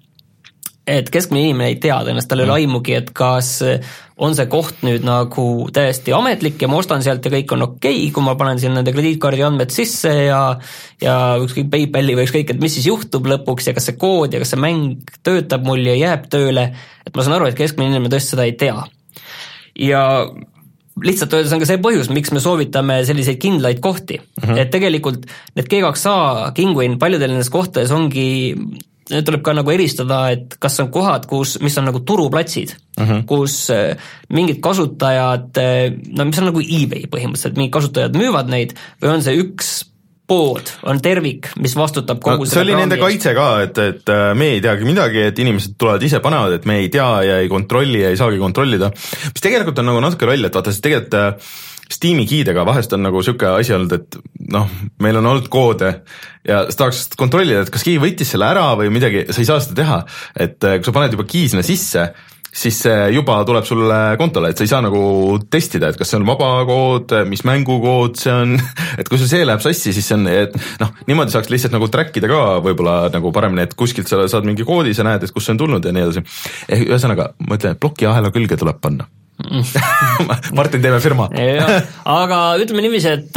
et keskmine inimene ei tea tõenäoliselt, tal ei ole aimugi, et kas on see koht nüüd nagu täiesti ametlik ja ma ostan sealt ja kõik on okei okay,, kui ma panen siin nende krediitkaardi andmed sisse ja ja ükskõik PayPali või ükskõik, et mis siis juhtub lõpuks ja kas see kood ja kas see mäng töötab mul ja jääb tööle, et ma saan aru, et keskmine inimene tõesti seda ei tea. Ja lihtsalt öeldes on ka see põhjus, miks me soovitame selliseid kindlaid kohti, mm-hmm. et tegelikult need G kaks A, Kinguin, paljudel nendes kohtades ongi tuleb ka nagu eristada, et kas on kohad, kus, mis on nagu turuplatsid, uh-huh. kus mingid kasutajad, no mis on nagu eBay põhimõtteliselt, mingid kasutajad müüvad neid või on see üks pood, on tervik, mis vastutab kogu no, see oli nende kaitse ka, et, et me ei teagi midagi, et inimesed tulevad ise panevad, et me ei tea ja ei kontrolli ja ei saagi kontrollida, mis tegelikult on nagu natuke roll, et vaata, sest tegelikult Steam'i kiidega vahest on nagu siuke asi olnud, et noh, meil on olnud koode ja sa tahaks kontrollida, et kas keegi võttis selle ära või midagi, sa ei saa seda teha, et kui sa paned juba key sinna sisse, siis see juba tuleb sulle kontole, et sa ei saa nagu testida, et kas see on vaba kood, mis mängukood see on, et kui sul see läheb sassi, siis see on, et noh, niimoodi saaks lihtsalt nagu track ida ka võib-olla nagu paremini, et kuskilt sa saad mingi koodi, sa näed, et kus see on tulnud ja nii edasi. Eh, ühesõnaga, ma ütlen, et plokiahela külge tuleb panna. Martin, teeme firma. Aga ütleme niiviisi, et,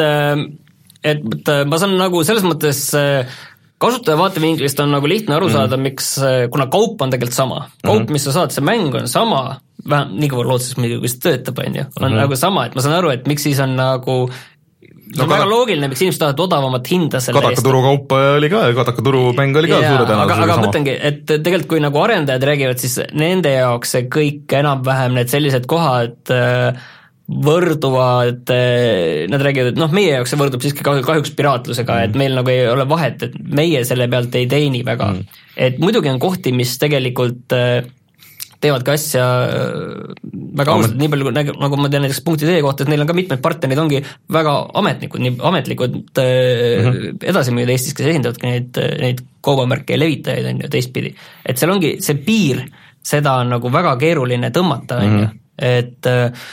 et ma saan nagu selles mõttes kasutaja vaatevinklist on nagu lihtne aru saada, mm. miks, kuna kaup on tegelikult sama. Kaup, mm-hmm. mis sa saad, see mäng on sama, vähem nii kõvõr loodses, kui see töötab, on ju, on mm-hmm. nagu sama, et ma saan aru, et miks siis on nagu see on no, väga loogiline, miks inimesed tahavad odavamat hinda selle eest. Kadaka turu kaup oli ka, Kadaka turu mäng oli ka ja, suure tõenäosusega sama. Aga mõtlengi, et tegelikult kui nagu arendajad räägivad, siis nende jaoks see kõik enam-vähem need sellised kohad võrduvad, nad räägivad, et noh, meie jaoks see võrdub siiski kahjuks piraatlusega, mm. et meil nagu ei ole vahet, et meie selle pealt ei teeni väga. Mm. Et muidugi on kohti, mis tegelikult teevad ka asja väga ausalt, nii palju nagu ma tean näiteks punkti tee kohta, et neil on ka mitmed partnerid ongi väga ametnikud, nii ametlikud mm-hmm. edasi müüd Eestis, kes esindavadki neid, neid kaubamärke ja levitajaid on ju teistpidi. Et seal ongi see piir, seda on nagu väga keeruline tõmmata on ju, et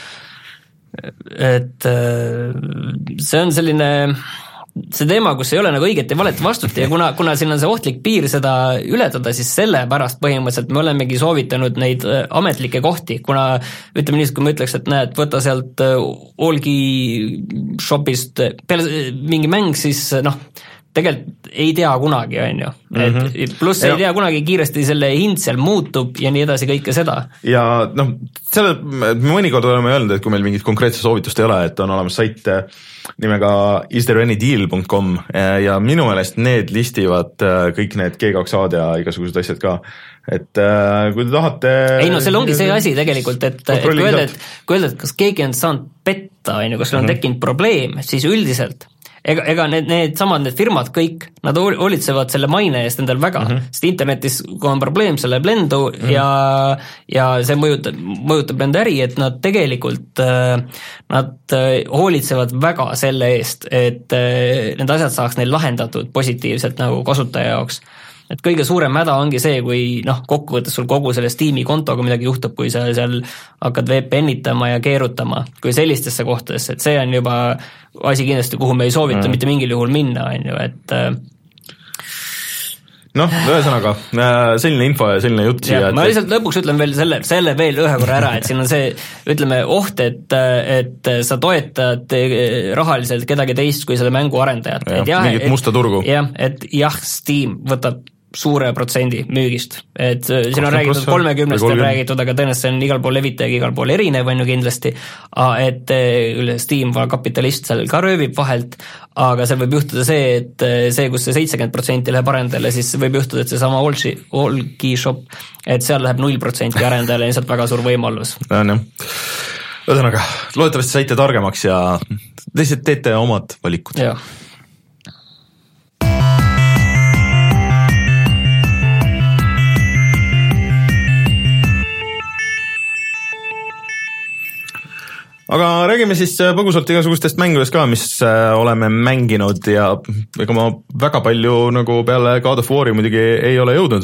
et see on selline see teema, kus ei ole nagu õiget ja valet vastut ja kuna, kuna siin on see ohtlik piir seda ületada, siis selle pärast põhimõtteliselt me olemegi soovitanud neid ametlikke kohti, kuna ütleme nii, kui ma ütleks, et näed, võta sealt Olgi shopist peale mingi mäng, siis noh, tegelikult ei tea kunagi, on ju, et mm-hmm. pluss ei tea kunagi kiiresti selle hind seal muutub ja nii edasi kõike seda. Ja noh, selle, mõnikord oleme öelnud, et kui meil mingit konkreetse soovitust ei ole, et on olemas sait nimega is there any deal dot com ja minu meelest need listivad kõik need G kaks A-d ja igasugused asjad ka, et kui te tahate ei no, seal ongi see asi tegelikult, et, et kui öelda, et, kui öelda, et kas keegi on saanud petta, on ju, kas sul on mm-hmm. tekkinud probleem, siis üldiselt ega, ega need, need samad need firmad kõik, nad hoolitsevad selle maine eest endal väga, mm-hmm. sest internetis, kui on probleem, see läheb lendu mm-hmm. ja, ja see mõjutab, mõjutab nende äri, et nad tegelikult, nad hoolitsevad väga selle eest, et need asjad saaks neil lahendatud positiivselt nagu kasutaja jaoks. Et kõige suurem häda ongi see, kui noh, kokkuvõttes sul kogu selle Steam'i kontoga midagi juhtub, kui sa seal hakkad V P N-itama ja keerutama, kui sellistesse kohtadesse, et see on juba asi kindlasti, kuhu me ei soovita mm. mitte mingil juhul minna, on ju, et noh, ühesõnaga, selline info ja selline jutt siia. Ma lihtsalt lõpuks ütlen veel selle, selle veel ühe korra ära, et siin on see, ütleme, oht, et, et sa toetad rahaliselt kedagi teist kui selle mängu arendajat. Ja, et jah, mingit et, musta turgu. Jah, et jah, Steam võtab suure protsendi müügist, et siin on räägitud kolmekümnest on räägitud, aga tõenäoliselt see on igal pool levitaja, igal pool erinev on ju kindlasti, et Steam kapitalist seal ka röövib vahelt, aga seal võib juhtuda see, et see, kus see seitsekümmend protsenti läheb arendajale, siis võib juhtuda, et see sama Allkey shop, et seal läheb null protsenti arendajale, lihtsalt väga suur võimalus. On jah. Ühesõnaga, loodetavasti saite targemaks ja lihtsalt teete omad valikud. Jah. Aga räägime siis põgusalt igasugustest mängudest ka, mis oleme mänginud ja ega ma väga palju nagu peale God of War'i muidugi ei ole jõudnud.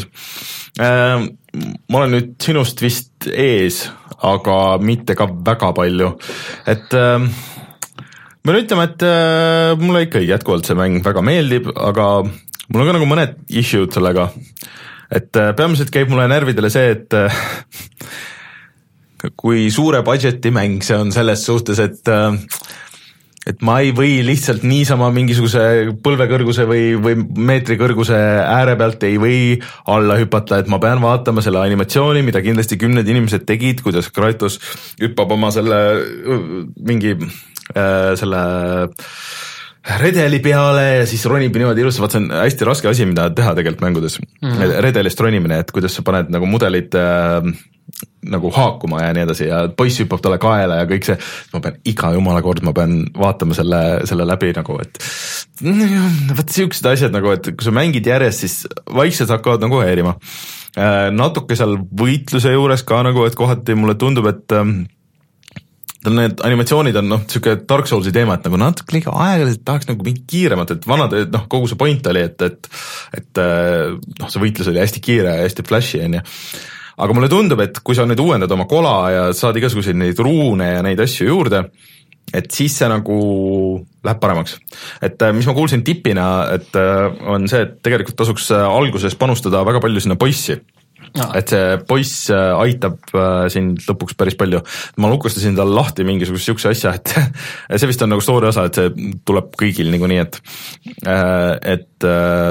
Ma olen nüüd sinust vist ees, aga mitte ka väga palju. Et ma nüüd ütlema, et mulle ikka jätkuvalt see mäng väga meeldib, aga mul on ka nagu mõned issued sellega. Et peamiselt käib mulle närvidele see, et kui suure budgeti mäng see on selles suhtes, et et ma ei või lihtsalt niisama mingisuguse põlvekõrguse või, või meetri kõrguse ääre pealt ei või alla hüpata, et ma pean vaatama selle animatsiooni, mida kindlasti kümned inimesed tegid, kuidas Kratos hüppab oma selle mingi äh, selle redeli peale ja siis ronib niimoodi ilusti, vaat see on hästi raske asi, mida teha tegelikult mängudes. Mm-hmm. Redelist ronimine, et kuidas sa paned nagu mudelid äh, nagu haakuma ja nii edasi ja poiss hüppab talle kaela ja kõik see, ma pean iga jumala kord, ma pean vaatama selle, selle läbi nagu, et võt siuksed asjad nagu, et kui sa mängid järjest, siis vaikselt hakkavad nagu häirima. Äh, natuke seal võitluse juures ka nagu, et kohati mulle tundub, et äh, need animatsioonid on noh, siuke Dark Soulsi teema, et nagu natuke liiga aeglaselt tahaks nagu mingi kiiremat, et vanad, noh, kogu see point oli, et, et, et noh, see võitlus oli hästi kiire ja hästi flashi, on ju. Aga mulle tundub, et kui sa nüüd uuendad oma kola ja saad igasuguseid neid ruune ja neid asju juurde, et siis see nagu läheb paremaks. Et mis ma kuulsin tipina, et on see, et tegelikult tasuks alguses panustada väga palju sinna poissi. No. Et see poiss aitab sind lõpuks päris palju. Ma lukustasin tal lahti mingisugust siukse asja, et see vist on nagu story osa, et see tuleb kõigil nagu nii, et, et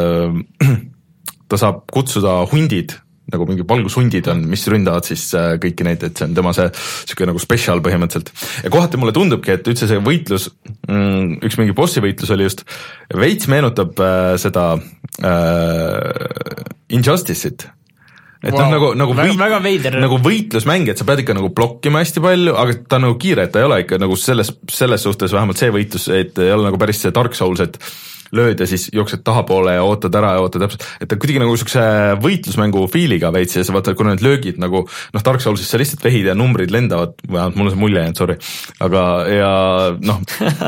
ta saab kutsuda hundid, nagu mingi valgushundid on, mis ründavad siis kõiki neid, et see on tema see siuke nagu special põhimõtteliselt. Ja kohati mulle tundubki, et üldse see võitlus, üks mingi bossi võitlus oli just, veits meenutab seda uh, Injustice'it. Et wow. noh, nagu, nagu, väga, võit, väga veider. Nagu võitlusmäng, et sa pead ikka nagu blokkima hästi palju, aga ta on nagu kiire, et ta ei ole ikka nagu selles, selles suhtes vähemalt see võitlus, et ei ole nagu päris see Dark Souls, et lööd ja siis jooksed tahapoole ja ootad ära ja ootad täpselt, et ta kuidagi nagu siukse võitlusmängu fiiliga veits ja sa vaatad, kuna need löögid nagu, noh, Dark Soulsis sa lihtsalt vehid ja numbrid lendavad, vähemalt mul on see mulje jäänud, sorry, aga ja noh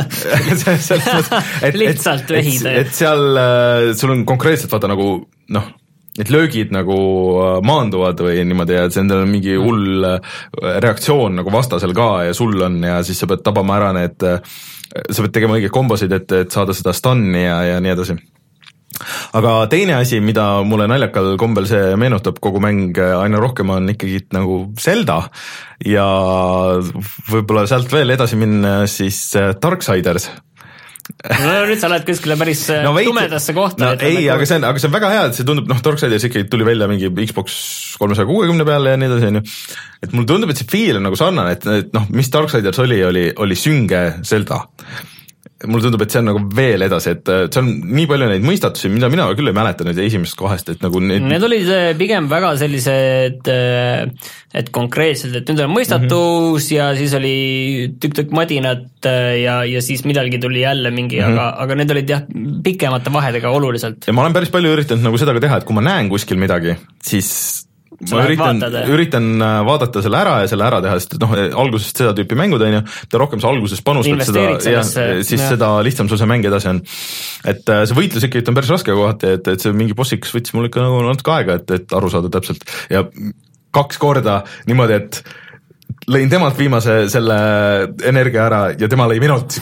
lihtsalt vehid. Et, et seal sul on konkreetselt vaata nagu noh, et löögid nagu maanduvad või niimoodi ja see endal on mingi hull reaktsioon nagu vastasel ka ja sul on ja siis sa pead tabama ära need, sa pead tegema õige kombosid, et, et saada seda stunni ja, ja nii edasi. Aga teine asi, mida mulle naljakal kombel see meenutab kogu mäng aina rohkem on ikkagi nagu Zelda ja võib-olla sealt veel edasi minna siis Darksiders. no nüüd sa oled kuskile päris no, tumedasse kohta. No, ei, aga see, on, aga see on väga hea, et see tundub, noh, Darksiders ikkagi tuli välja mingi Xbox kolmesaja kuuekümne peale ja nii edasi, on ju. Et mulle tundub, et see feel on nagu sarnane, et, et noh, mis Darksiders oli, oli, oli sünge Zelda. Mulle tundub, et see on nagu veel edasi, et see on nii palju neid mõistatusi, mida mina küll ei mäleta nüüd esimesest kahest, et nagu need... Need olid pigem väga sellised, et konkreetselt, et nüüd on mõistatus mm-hmm. ja siis oli tükk-tükk madinat ja, ja siis midagi tuli jälle mingi, mm-hmm. aga, aga need olid jah, pikemate vahedega oluliselt. Ja ma olen päris palju üritanud nagu seda ka teha, et kui ma näen kuskil midagi, siis... ma üritan, üritan vaadata selle ära ja selle ära teha, sest noh, algusest seda tüüpi mängud on ju, ta rohkem sa alguses panustad seda ja siis ja. Seda lihtsam sul see mäng edasi on. Et see võitlus ikkagi on päris raske kohati, et, et see mingi bossiks võttis mul ikka nagu natuke aega, et, et aru saada täpselt ja kaks korda niimoodi, et lõin temalt viimase selle energia ära ja tema lõi minult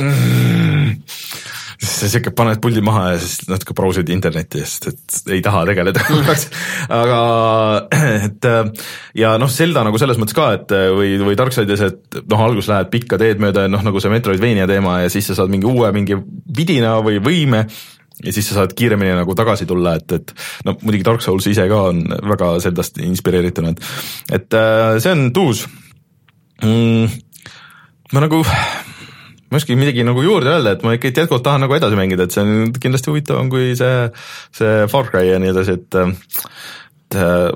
see siuke paned puldi maha ja siis natuke browsid internetti, sest et ei taha tegeleda aga et ja noh, Zelda nagu selles mõttes ka, et või, või Darksiders, et noh, algus lähed pikka teed mööda, noh nagu see Metroidvania teema ja siis sa saad mingi uue mingi vidina või võime ja siis sa saad kiiremini nagu tagasi tulla, et, et no muidugi Dark Souls ise ka on väga Zeldast inspireeritunud, et see on tuus mm, ma nagu ma ei oski midagi nagu juurde öelda, et ma ikka jätkuvalt tahan nagu edasi mängida, et see on kindlasti huvitavam kui see, see Far Cry ja nii edasi, et, et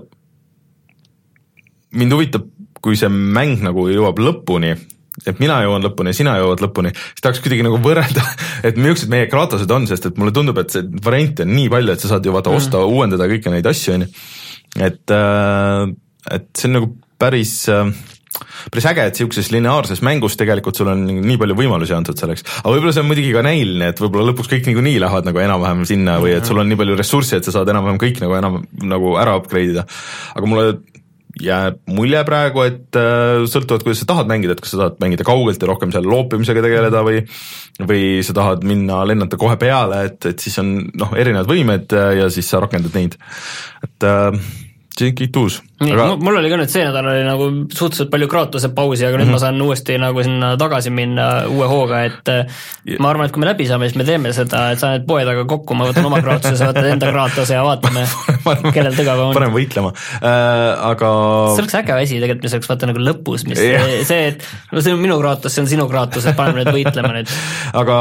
mind huvitab, kui see mäng nagu jõuab lõpuni, et mina jõuan lõpuni ja sina jõuad lõpuni, siis tahaks kuidagi nagu võrrelda, et millised meie Kratosed on, sest et mulle tundub, et see variante on nii palju, et sa saad ju vaata osta mm., uuendada kõiki neid asju, et, et see on nagu päris... päris äge, et siukses lineaarses mängus tegelikult sul on nii palju võimalusi antud selleks, aga võib-olla see on muidugi ka näiline, et võib-olla lõpuks kõik nagu nii lähevad nagu enam-vähem sinna või et sul on nii palju ressurssi, et sa saad enam-vähem kõik nagu enam nagu ära upgrade'ida, aga mulle jääb mulje praegu, et äh, sõltuvalt, kuidas sa tahad mängida, et kas sa tahad mängida kaugelt ja rohkem seal loopimisega tegeleda või või sa tahad minna lennata kohe peale, et, et siis on noh, erinevad võimed ja siis sa rakendad neid, et äh, see on kõik uus. Nii, aga... mul oli ka nüüd see nädal oli nagu suhteliselt palju Kratose pausi, aga nüüd mm-hmm. ma saan uuesti nagu sinna tagasi minna uue hooga, et yeah. ma arvan, et kui me läbi saame, siis me teeme seda, et sa need poe taga kokku, ma võtan oma Kratose, sa võtad enda Kratose ja vaatame, kellel tõgava on. Parem võitlema, äh, aga see oleks äge asi tegelikult, mis oleks vaata nagu lõpus, mis yeah. see, et no see on minu Kratos, see on sinu Kratos, et paneme need võitlema nüüd. Aga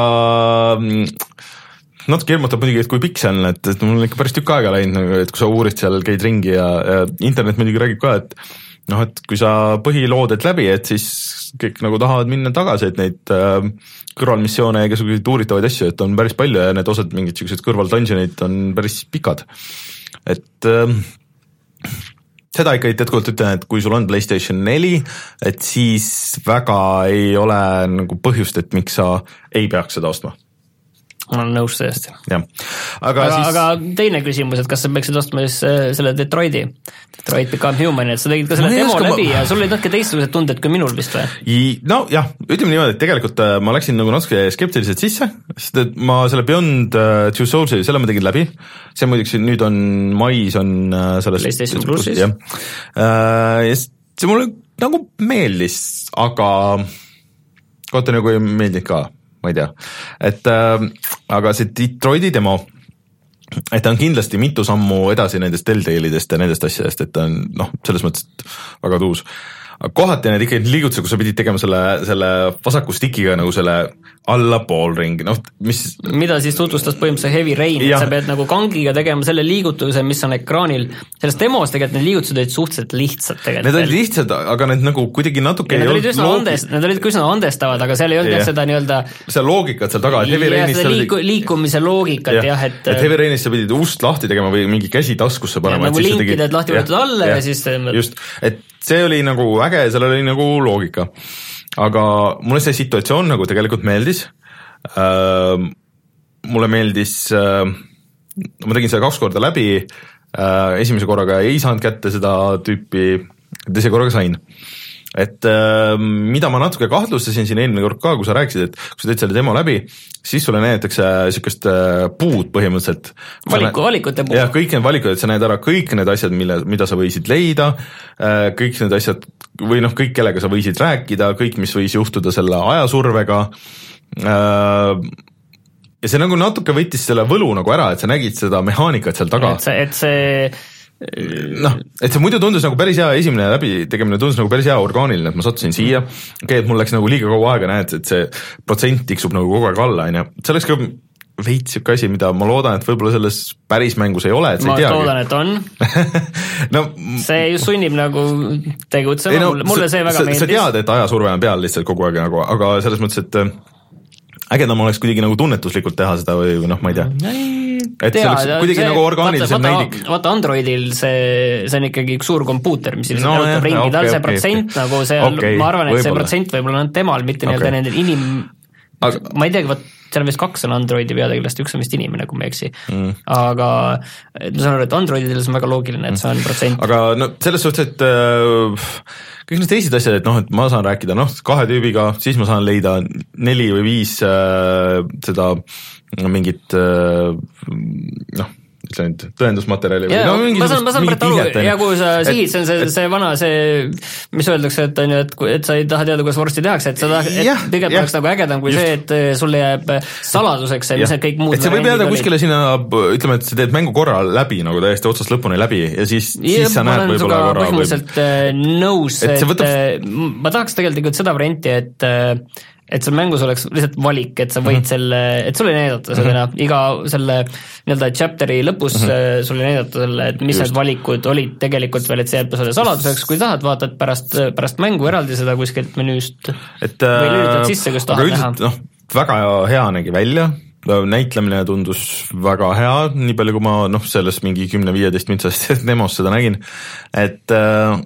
natuke hirmutab muidugi, et kui pikk see on, et, et mul on ikka päris tükk aega läinud, et kui sa uurid seal, käid ringi ja, ja internet muidugi räägib ka, et noh, et kui sa põhilooded läbi, et siis kõik nagu tahavad minna tagasi, et neid äh, kõrvalmissioone ja igasuguseid uuritavaid asju, et on päris palju ja need osad mingid sellised kõrval-dungeonid on päris pikad. Et äh, seda ikka jätkuvalt ütlen, et kui sul on PlayStation neli, et siis väga ei ole nagu põhjust, et miks sa ei peaks seda ostma. Ma olen nõus sellest. Aga, aga, siis... aga teine küsimus, et kas sa peaksid ostma siis selle Detroiti, Detroit Become Human, et sa tegid ka selle no, demo läbi ma... ja sul olid natuke teistsugused tunded kui minul vist või? No jah, ütleme niimoodi, et tegelikult ma läksin nagu natuke skeptiliselt sisse, sest et ma selle Beyond Two Souls'i, selle ma tegin läbi, see muiduks nüüd on mais on selles PlayStation Plussis. Ja see mulle nagu meeldis, aga kohta nagu ei meeldinud ka. Ma ei tea, et äh, aga see Detroiti demo, et ta on kindlasti mitu sammu edasi nendest Telltale'idest ja nendest asjadest, et ta on noh, selles mõttes väga tuus. Kohati need ikkagi liigutused, kus sa pidid tegema selle, selle vasaku stikiga nagu selle alla poolringi, noh, mis... Mida siis tutvustas põhimõtteliselt Heavy Rain, et sa pead nagu kangiga tegema selle liigutuse, mis on ekraanil. Selles demos tegelikult need liigutused olid suhteliselt lihtsad tegelikult. Need olid lihtsad, aga need nagu kuidagi natuke... Need olid üsna andest, need olid üsna andestavad, aga seal ei olnud yeah. seda nii-öelda... See loogikat seal taga, et Heavy Rainis... Ja liiku, liikumise loogikat, jah, et... Et Heavy Rainis sa pidid ust lahti tegema või mingi käsi taskusse panema. Ja, nagu linkid, et lahti võetud alla ja, ja siis... Just, et see oli nagu äge, seal oli nagu loogika. Aga mulle see situatsioon nagu tegelikult meeldis. Uh, mulle meeldis, uh, ma tegin seda kaks korda läbi, uh, esimese korraga ei saanud kätte seda tüüpi, teise korraga sain. Et uh, mida ma natuke kahtlustasin siin eelmine kord ka, kui sa rääkisid, et kui sa teed selle demo läbi, siis sulle näetakse sükest uh, puud põhimõtteliselt. Valiku, valikute puud. Jah, kõik need valikud, et sa näed ära kõik need asjad, mille, mida sa võisid leida, uh, kõik need asjad, või noh, kõik kellega sa võisid rääkida, kõik, mis võis juhtuda selle ajasurvega, uh, ja see nagu natuke võttis selle võlu nagu ära, et sa nägid seda mehaanikat seal taga. et see, et see noh, et see muidu tundus nagu päris hea, esimene läbitegemine tundus nagu päris hea orgaaniline, et ma sattusin siia, okei okay,, et mul läks nagu liiga kaua aega, näed, et see protsent tiksub nagu kogu aeg alla, on ju, see oleks ka veits siuke asi, mida ma loodan, et võib-olla selles päris mängus ei ole, et sa ma ei teagi. Ma loodan, et on no, see just sunnib nagu tegutsema, no, mulle, mulle see väga sa, meeldis. Sa tead, et ajasurve on peal lihtsalt kogu aeg nagu, aga selles mõttes, et ägedam oleks kuidagi nagu tunnetuslikult teha seda või, või noh, ma ei tea. Et see oleks kuidagi see, nagu orgaanilisem näidik. Vaata Androidil see, see on ikkagi üks suur kompuuter, mis ilmselt no, nõutab ringi, tal see okay, protsent okay. nagu see on, okay, ma arvan, et see protsent võib-olla on temal, mitte okay. nii-öelda nendel inim... Aga... ma ei teagi, vaat seal on vist kaks on Androidi peategelast, üks on vist inimene, kui ma eksi mm. aga ma saan aru, et Androidil on väga loogiline, et see on protsent. Aga no selles suhtes, et äh, kõik need teised asjad, et noh, et ma saan rääkida noh, kahe tüübiga, siis ma saan leida neli või viis äh, seda mingit äh, noh, ütle nüüd tõendusmaterjali ja, või no, ma saan, ma saan pärit aru ja kui sa sihid, see on see, see vana see, mis öeldakse, et on ju, et, et sa ei taha teada, kuidas vorsti tehakse, et sa tahad, et pigem oleks nagu ägedam kui just. See, et sulle jääb saladuseks ja mis need kõik muud et see võib jääda kuskile sinna, ütleme, et sa teed mängu korra läbi nagu täiesti otsast lõpuni läbi ja siis, siis sa näed võib-olla korra põhimõtteliselt või... nõus, et, et võtab... ma tahaks tegelikult seda varianti, et et seal mängus oleks lihtsalt valik, et sa võid mm-hmm. selle, et sulle ei näidata seda mm-hmm. iga selle nii-öelda chapteri lõpus mm-hmm. sulle ei näidata selle, et mis just. Need valikud olid tegelikult veel, et see jääb selle saladuseks, kui tahad, vaatad pärast, pärast mängu eraldi seda kuskilt menüüst et, või lülitad sisse, kus tahad näha. No, väga hea nägi välja, näitlemine tundus väga hea, nii palju kui ma noh, selles mingi kümne-viieteist mintsast demos seda nägin, et äh,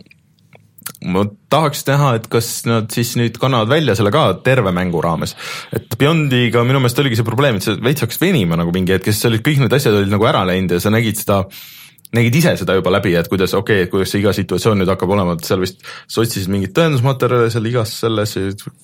ma tahaks näha, et kas nad siis nüüd kannavad välja selle ka terve mängu raames. Et Beyondiga minu meelest oligi see probleem, et see veits hakkas venima nagu mingi hetk, kes olid kõik need asjad olid nagu ära läinud ja sa nägid seda, nägid ise seda juba läbi, et kuidas, okei, okay, kuidas see iga situatsioon nüüd hakkab olema, et seal vist sa otsisid mingit tõendusmaterjale seal igas selles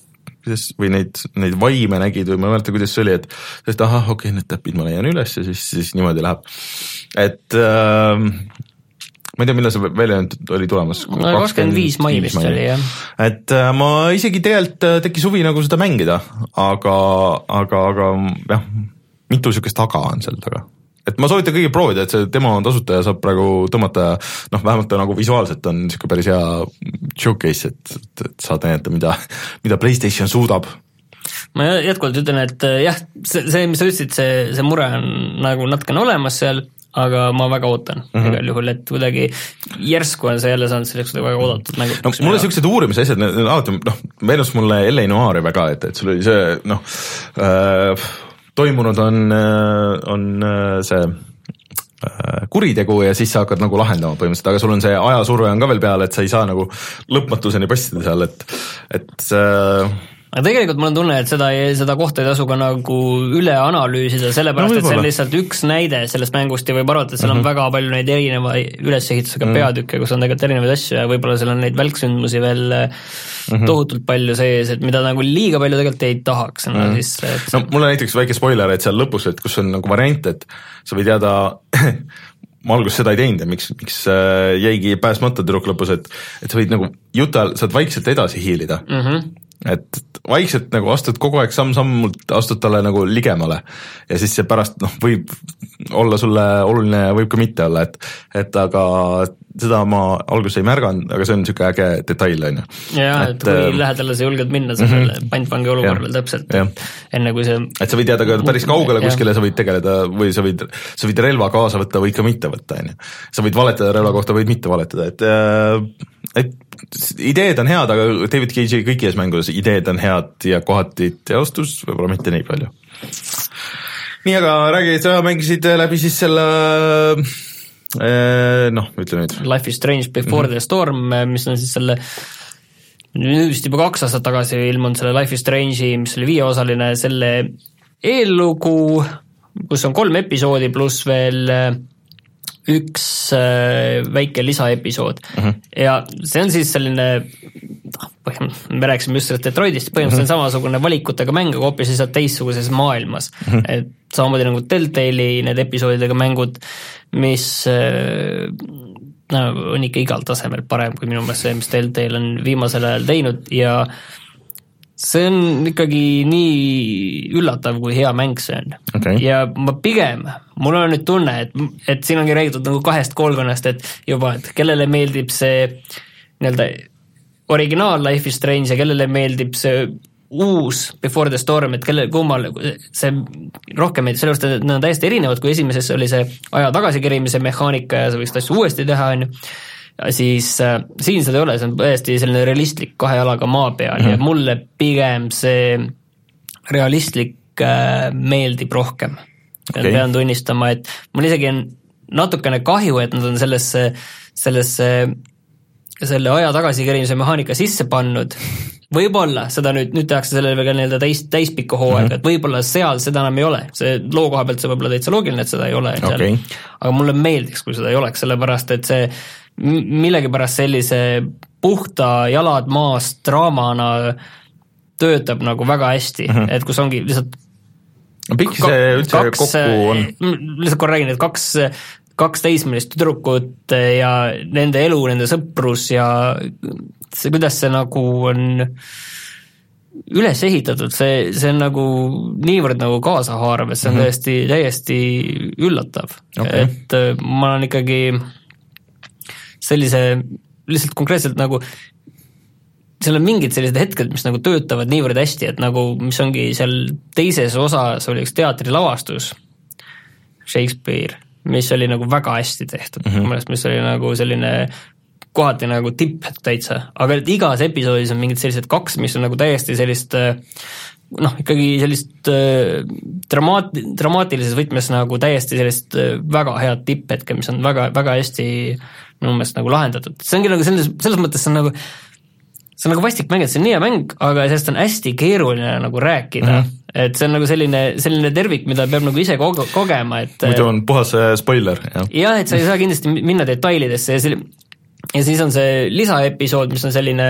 või neid, neid vaime nägid või ma ei mäleta, kuidas see oli, et, et ahah, okei okay,, need täpid ma leian üles ja siis, siis niimoodi läheb. Et äh, ma ei tea, millal see välja oli tulemas. kakskümmend viis mai vist oli, jah. Et äh, ma isegi tegelikult tekkis huvi nagu seda mängida, aga, aga, aga jah, mitu sükest taga on seal taga. Et ma soovitan kõigi proovida, et see demo on tasuta ja saab praegu tõmmata, noh, vähemalt ta nagu visuaalselt on niisugune päris hea showcase, et, et, et saad näidata, mida, mida PlayStation suudab. Ma jätkuvalt ütlen, et jah, see, see mis sa ütlesid, see, see mure on nagu natukene olemas seal, aga ma väga ootan mm-hmm. igal juhul, et kuidagi järsku on see jälle saanud selleks väga oodatud mängu. No, mulle siuksed uurimise asjad, alati, noh, meenus mulle L A Noiri väga, et, et sul oli see, noh, äh, toimunud on, on see äh, kuritegu ja siis sa hakkad nagu lahendama põhimõtteliselt, aga sul on see ajasurve on ka veel peal, et sa ei saa nagu lõpmatuseni passida seal, et, et äh, aga tegelikult mul on tunne, et seda, seda kohta ei tasu ka nagu üle analüüsida, sellepärast no, et see on lihtsalt üks näide sellest mängust ja võib arvata, et seal on mm-hmm. väga palju neid erineva ülesehitusega mm-hmm. peatükke, kus on tegelikult erinevaid asju ja võib-olla seal on neid välksündmusi veel mm-hmm. tohutult palju sees, et mida nagu liiga palju tegelikult ei tahaks mm-hmm. siis, et... no mul on näiteks väike spoiler, et seal lõpus, et kus on nagu variant, et sa võid jääda ma alguses seda ei teinud ja miks, miks jäigi pääsmata tüdruk lõpus, et, et sa võid nagu juta, saad vaikselt edasi hiilida mm-hmm. et vaikselt nagu astud kogu aeg samm-sammult, astud talle nagu ligemale ja siis see pärast noh, võib olla sulle oluline ja võib ka mitte olla, et, et aga seda ma alguses ei märganud, aga see on niisugune äge detail, on ju. Jaa, et, et kui lähedale sa julged minna sellele mm-hmm. pantvangi olukorrale täpselt, enne kui see... Et sa võid jääda ka päris kaugele kuskile, sa võid tegeleda või sa võid, sa võid relva kaasa võtta või ka mitte võtta, on ju. Sa võid valetada relva kohta, võid mitte valetada, et, et ideed on head, aga David Cage'i kõikides mängudes ideed on head ja kohati teostus võib-olla mitte nii palju. Nii, aga räägi, sa mängisid läbi siis selle... noh, ütle nüüd. Life is Strange Before mm-hmm. the Storm, mis on siis selle nüüd vist juba kaks aastat tagasi ilmunud selle Life is Strange'i, mis oli viieosaline selle eellugu, kus on kolm episoodi pluss veel üks väike lisaepisood mm-hmm. ja see on siis selline põhimõtteliselt, me rääkisime just sellest Detroitist, põhimõtteliselt mm-hmm. samasugune valikutega mäng, aga hoopis lihtsalt teistsuguses maailmas mm-hmm. et samamoodi nagu Telltale'i need episoodidega mängud, mis no, on ikka igal tasemel parem kui minu meelest see, mis Telltale on viimasel ajal teinud ja see on ikkagi nii üllatav, kui hea mäng see on okay. ja ma pigem, mul on nüüd tunne, et, et siin ongi räägitud nagu kahest koolkonnast, et juba, et kellele meeldib see nii-öelda originaal Life is Strange ja kellele meeldib see uus Before the Storm, et kelle kummal see rohkem meeldib, sellepärast, et nad on täiesti erinevad, kui esimeses oli see aja tagasikerimise mehaanika ja sa võiks asju uuesti teha, on ju. Siis äh, siin seda ei ole, see on täiesti selline realistlik kahe jalaga maa peal mm-hmm. ja mulle pigem see realistlik äh, meeldib rohkem. Okay. Pean tunnistama, et mul isegi on natukene kahju, et nad on sellesse, sellesse selle aja tagasikerimise mehaanika sisse pannud. Võib-olla seda nüüd, nüüd tehakse sellele veel nii-öelda täis, täispikku hooaega, mm-hmm. et võib-olla seal seda enam ei ole. See loo koha pealt see võib-olla täitsa loogiline, et seda ei ole. Okay. Aga mulle meeldiks, kui seda ei oleks, sellepärast, et see millegipärast sellise puhta jalad maast draamana töötab nagu väga hästi, mm-hmm. et kus ongi lihtsalt no pikk see üldse kaks, kokku on? Lihtsalt korra räägin, et kaks, kaks teismelist tüdrukut ja nende elu, nende sõprus ja see, kuidas see nagu on üles ehitatud, see, see on nagu niivõrd nagu kaasahaarav, et see on mm-hmm. täiesti, täiesti üllatav okay. et ma olen ikkagi sellise, lihtsalt konkreetselt nagu seal on mingid sellised hetked, mis nagu töötavad niivõrd hästi, et nagu, mis ongi seal teises osas oli üks teatrilavastus Shakespeare, mis oli nagu väga hästi tehtud mm-hmm. mis oli nagu selline kohati nagu tipp täitsa, aga igas episoodis on mingid sellised kaks, mis on nagu täiesti sellist noh, ikkagi sellist dramaat, dramaatilises võtmes nagu täiesti sellist väga head tipphetke, mis on väga, väga hästi minu meelest nagu lahendatud. See ongi nagu selles, selles mõttes see on nagu see on nagu vastik mäng, et see on nii hea mäng, aga sellest on hästi keeruline nagu rääkida, mm-hmm. et see on nagu selline, selline tervik, mida peab nagu ise koge, kogema, et muidu on puhas spoiler. Jah, ja, et sa ei saa kindlasti minna detailidesse ja, see, ja siis on see lisaepisood, mis on selline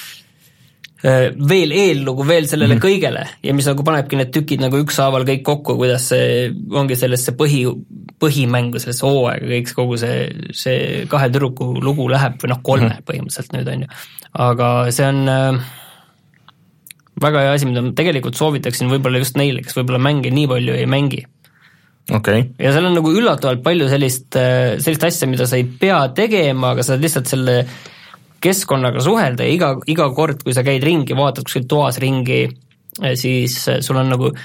veel eellugu veel sellele mm-hmm. kõigele ja mis nagu panebki need tükid nagu ükshaaval kõik kokku, kuidas see ongi sellesse põhi, põhimängu, sellesse hooaega kõik, kogu see, see kahe tüdruku lugu läheb või noh, kolme mm-hmm. põhimõtteliselt nüüd on ju. Aga see on äh, väga hea asi, mida ma tegelikult soovitaksin võib-olla just neile, kes võib-olla mänge nii palju ei mängi. Okay. Ja seal on nagu üllatavalt palju sellist, sellist asja, mida sa ei pea tegema, aga sa saad lihtsalt selle keskkonnaga suhelda ja iga, iga kord, kui sa käid ringi, vaatad kuskil toas ringi, siis sul on nagu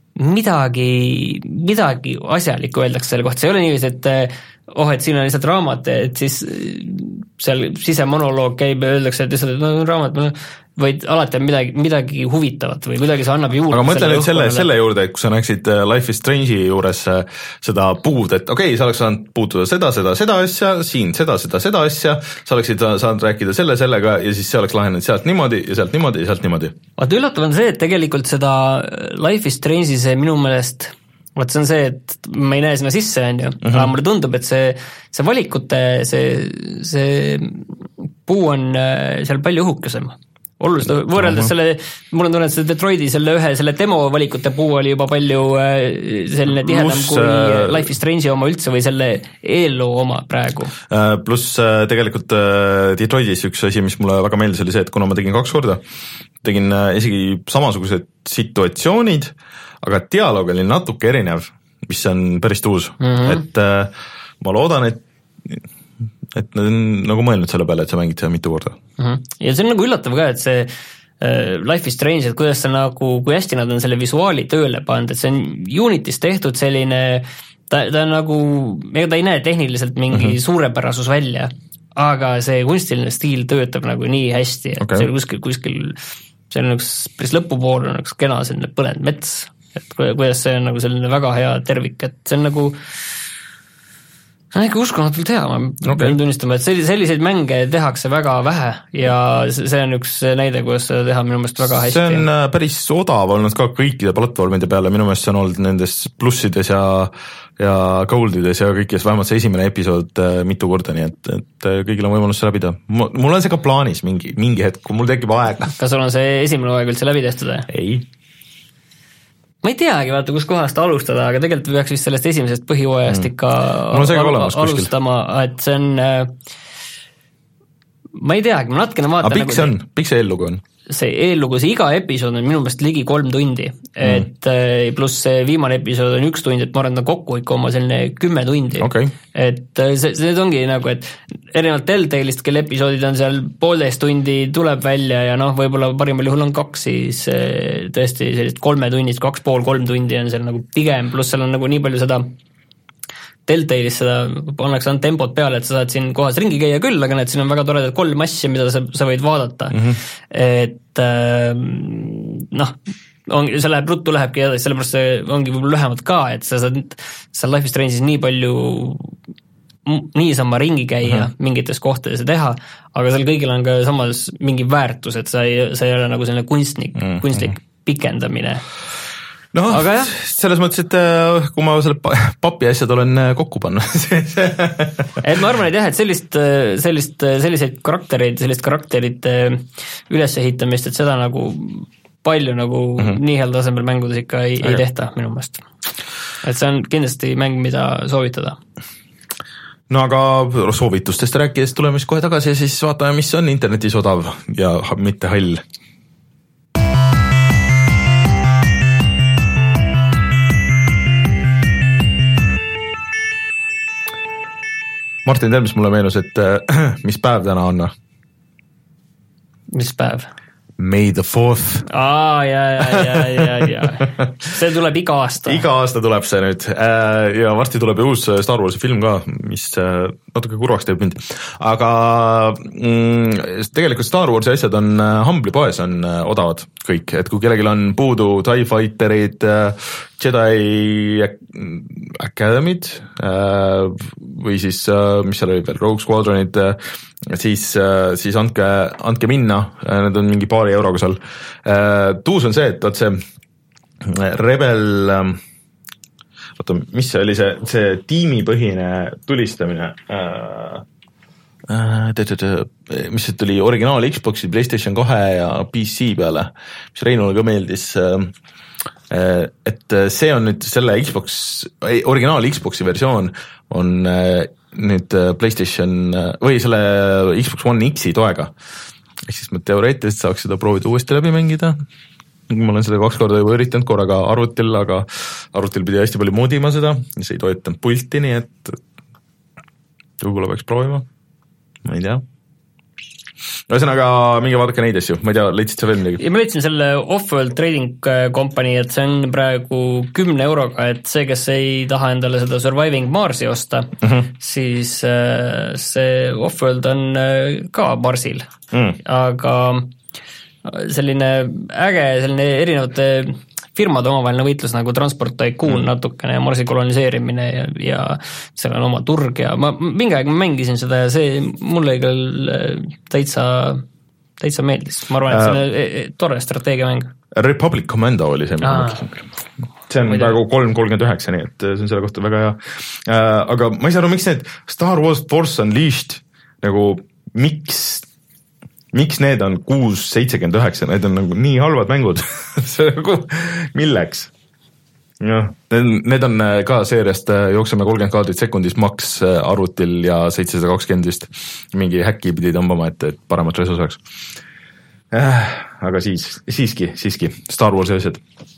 midagi, midagi asjalikku öeldakse selle kohta, see ei ole niiviisi, et oh, et siin on lihtsalt raamat, et siis seal sisemonoloog käib ja öeldakse, et lihtsalt, et no raamat, vaid alati on midagi, midagi huvitavat või kuidagi see annab juurde. Aga mõtle nüüd selle, selle juurde, et kui sa näeksid Life is Strange'i juures seda puud, et okei okay,, sa oleks saanud puutuda seda, seda, seda asja, siin seda, seda, seda asja, sa oleksid saanud rääkida selle, sellega ja siis see oleks lahenenud sealt niimoodi ja sealt niimoodi ja sealt niimoodi. Vaata, üllatav on see, et tegelikult seda Life is Strange'i see minu meelest vaat see on see, et ma ei näe sinna sisse, on ju, aga mulle tundub, et see, see valikute, see, see puu on seal palju õhukesem. Oluliselt, võrreldes selle, mul on tunne, et see Detroiti selle ühe, selle demo valikute puu oli juba palju selline tihedam plus, kui Life is Strange'i oma üldse või selle eelloo oma praegu. Pluss tegelikult Detroitis üks asi, mis mulle väga meeldis, oli see, et kuna ma tegin kaks korda, tegin isegi samasugused situatsioonid, aga dialoog oli natuke erinev, mis on päris uus, mm-hmm. et ma loodan, et et nad on nagu mõelnud selle peale, et sa mängid seda mitu korda. Mm-hmm. Ja see on nagu üllatav ka, et see äh, Life is Strange, et kuidas see nagu, kui hästi nad on selle visuaali tööle pannud, et see on Unitis tehtud selline, ta, ta on nagu, ega ta ei näe tehniliselt mingi mm-hmm. suurepärasus välja, aga see kunstiline stiil töötab nagu nii hästi, et okay. see on kuskil, kuskil, see on üks päris lõpupool, on üks kena selline põlend mets, et kuidas see on nagu selline väga hea tervik, et see on nagu see on ikka uskumatult hea, ma okay. pean tunnistama, et selliseid mänge tehakse väga vähe ja see on üks näide, kuidas seda teha minu meelest väga hästi. See on päris odav olnud ka kõikide platvormide peale, minu meelest see on olnud nendes plussides ja, ja goldides ja kõikides, vähemalt see esimene episood mitu korda, nii et, et kõigil on võimalus see läbida. Mul on see ka plaanis mingi, mingi hetk, kui mul tekib aeg. Kas sul on see esimene aeg üldse läbi tehtud? Ei. Ma ei teagi, vaata, kus kohast alustada, aga tegelikult peaks vist sellest esimesest põhihooajast mm. ikka al- alustama, et see on, ma ei teagi, ma natkene vaatan. Aga pikk see on, pikk see ellugu on? see eellugu, see iga episood on minu meelest ligi kolm tundi, et mm. pluss see viimane episood on üks tund, et ma arvan, et kokku ikka oma selline kümme tundi okay., et see, see ongi nagu, et erinevalt Telltale'ist, kelle episoodid on seal poolteist tundi, tuleb välja ja noh, võib-olla parimal juhul on kaks, siis tõesti sellist kolme tunnist, kaks pool, kolm tundi on seal nagu pigem, pluss seal on nagu nii palju seda Telltale'is seda pannakse ainult tempot peale, et sa saad siin kohas ringi käia küll, aga need siin on väga toredad kolm asja, mida sa, sa võid vaadata mm-hmm. et äh, noh, on, see läheb ruttu, lähebki edasi, sellepärast see ongi võib-olla lühemalt ka, et sa saad seal Life is Strange'is nii palju niisama ringi käia mm-hmm. mingites kohtades ja teha, aga seal kõigil on ka samas mingi väärtus, et sa ei, sa ei ole nagu selline kunstnik mm-hmm. kunstlik pikendamine. No, selles mõttes, et kui ma selle papi asjad olen kokku pannud. et ma arvan, et jah, et sellist, sellist, selliseid karaktereid, sellist karakterite ülesehitamist, et seda nagu palju nagu mm-hmm. nii heal tasemel mängudes ikka ei, ei tehta minu meelest. Et see on kindlasti mäng, mida soovitada. No aga soovitustest rääkides tuleme siis kohe tagasi ja siis vaatame, mis on internetis odav ja mitte hall. Martin, tead, mis mulle meenus, et äh, mis päev täna on? Mis päev? May the fourth. Aa, ja, ja, ja, ja, ja. See tuleb iga aasta. Iga aasta tuleb see nüüd ja varsti tuleb ju uus Star Warsi film ka, mis natuke kurvaks teeb mind. Aga mm, tegelikult Star Warsi asjad on Humble'i poes on odavad kõik, et kui kellelgi on puudu TIE Fighterid, Jedi Academy'd või siis, mis seal oli veel, Rogue Squadronid, siis, siis andke, andke minna, need on mingi paari euroga seal. Tuus on see, et oot see Rebel, oota, mis see oli see, see tiimipõhine tulistamine, mis see tuli originaal Xbox'i, PlayStation kahe ja P C peale, mis Reinule ka meeldis, et see on nüüd selle Xbox, originaal Xbox'i versioon on nüüd PlayStation või selle Xbox One X-i toega. Ehk siis ma teoreetiliselt saaks seda proovida uuesti läbi mängida. Ma olen seda kaks korda juba üritanud korraga arvutil, aga arvutil pidi hästi palju modima seda, see ei toetanud pulti, nii et võib-olla peaks proovima. Ma ei tea. Ühesõnaga, minge vaadake neid asju, ma ei tea, leidsid sa veel midagi? Ja ma leidsin selle Offworld Trading Company, et see on praegu kümne euroga, et see, kes ei taha endale seda Surviving Marsi osta, mm-hmm. siis see Offworld on ka Marsil, mm. aga selline äge, selline erinevate firmade omavaheline võitlus nagu Transport Tycoon mm. natukene ja Marsi koloniseerimine ja, ja seal on oma turg ja ma mingi aeg ma mängisin seda ja see mulle küll täitsa, täitsa meeldis. Ma arvan, et see on äh, tore strateegiamäng. Republic Commando oli see, mida ma mõtlesin. See on praegu kolm kolmkümmend üheksa, nii et see on selle kohta väga hea. Äh, aga ma ei saa aru, miks need Star Wars Force Unleashed nagu miks miks need on kuus seitsekümmend üheksa, need on nagu nii halvad mängud, see nagu, milleks? Jah, need on ka seeriast jookseme kolmkümmend kaadrit sekundis maks arvutil ja seitsesada kakskümmend vist mingi häkki pidi tõmbama, et, et paremat resu saaks. Äh, aga siis, siiski, siiski, Star Warsi asjad.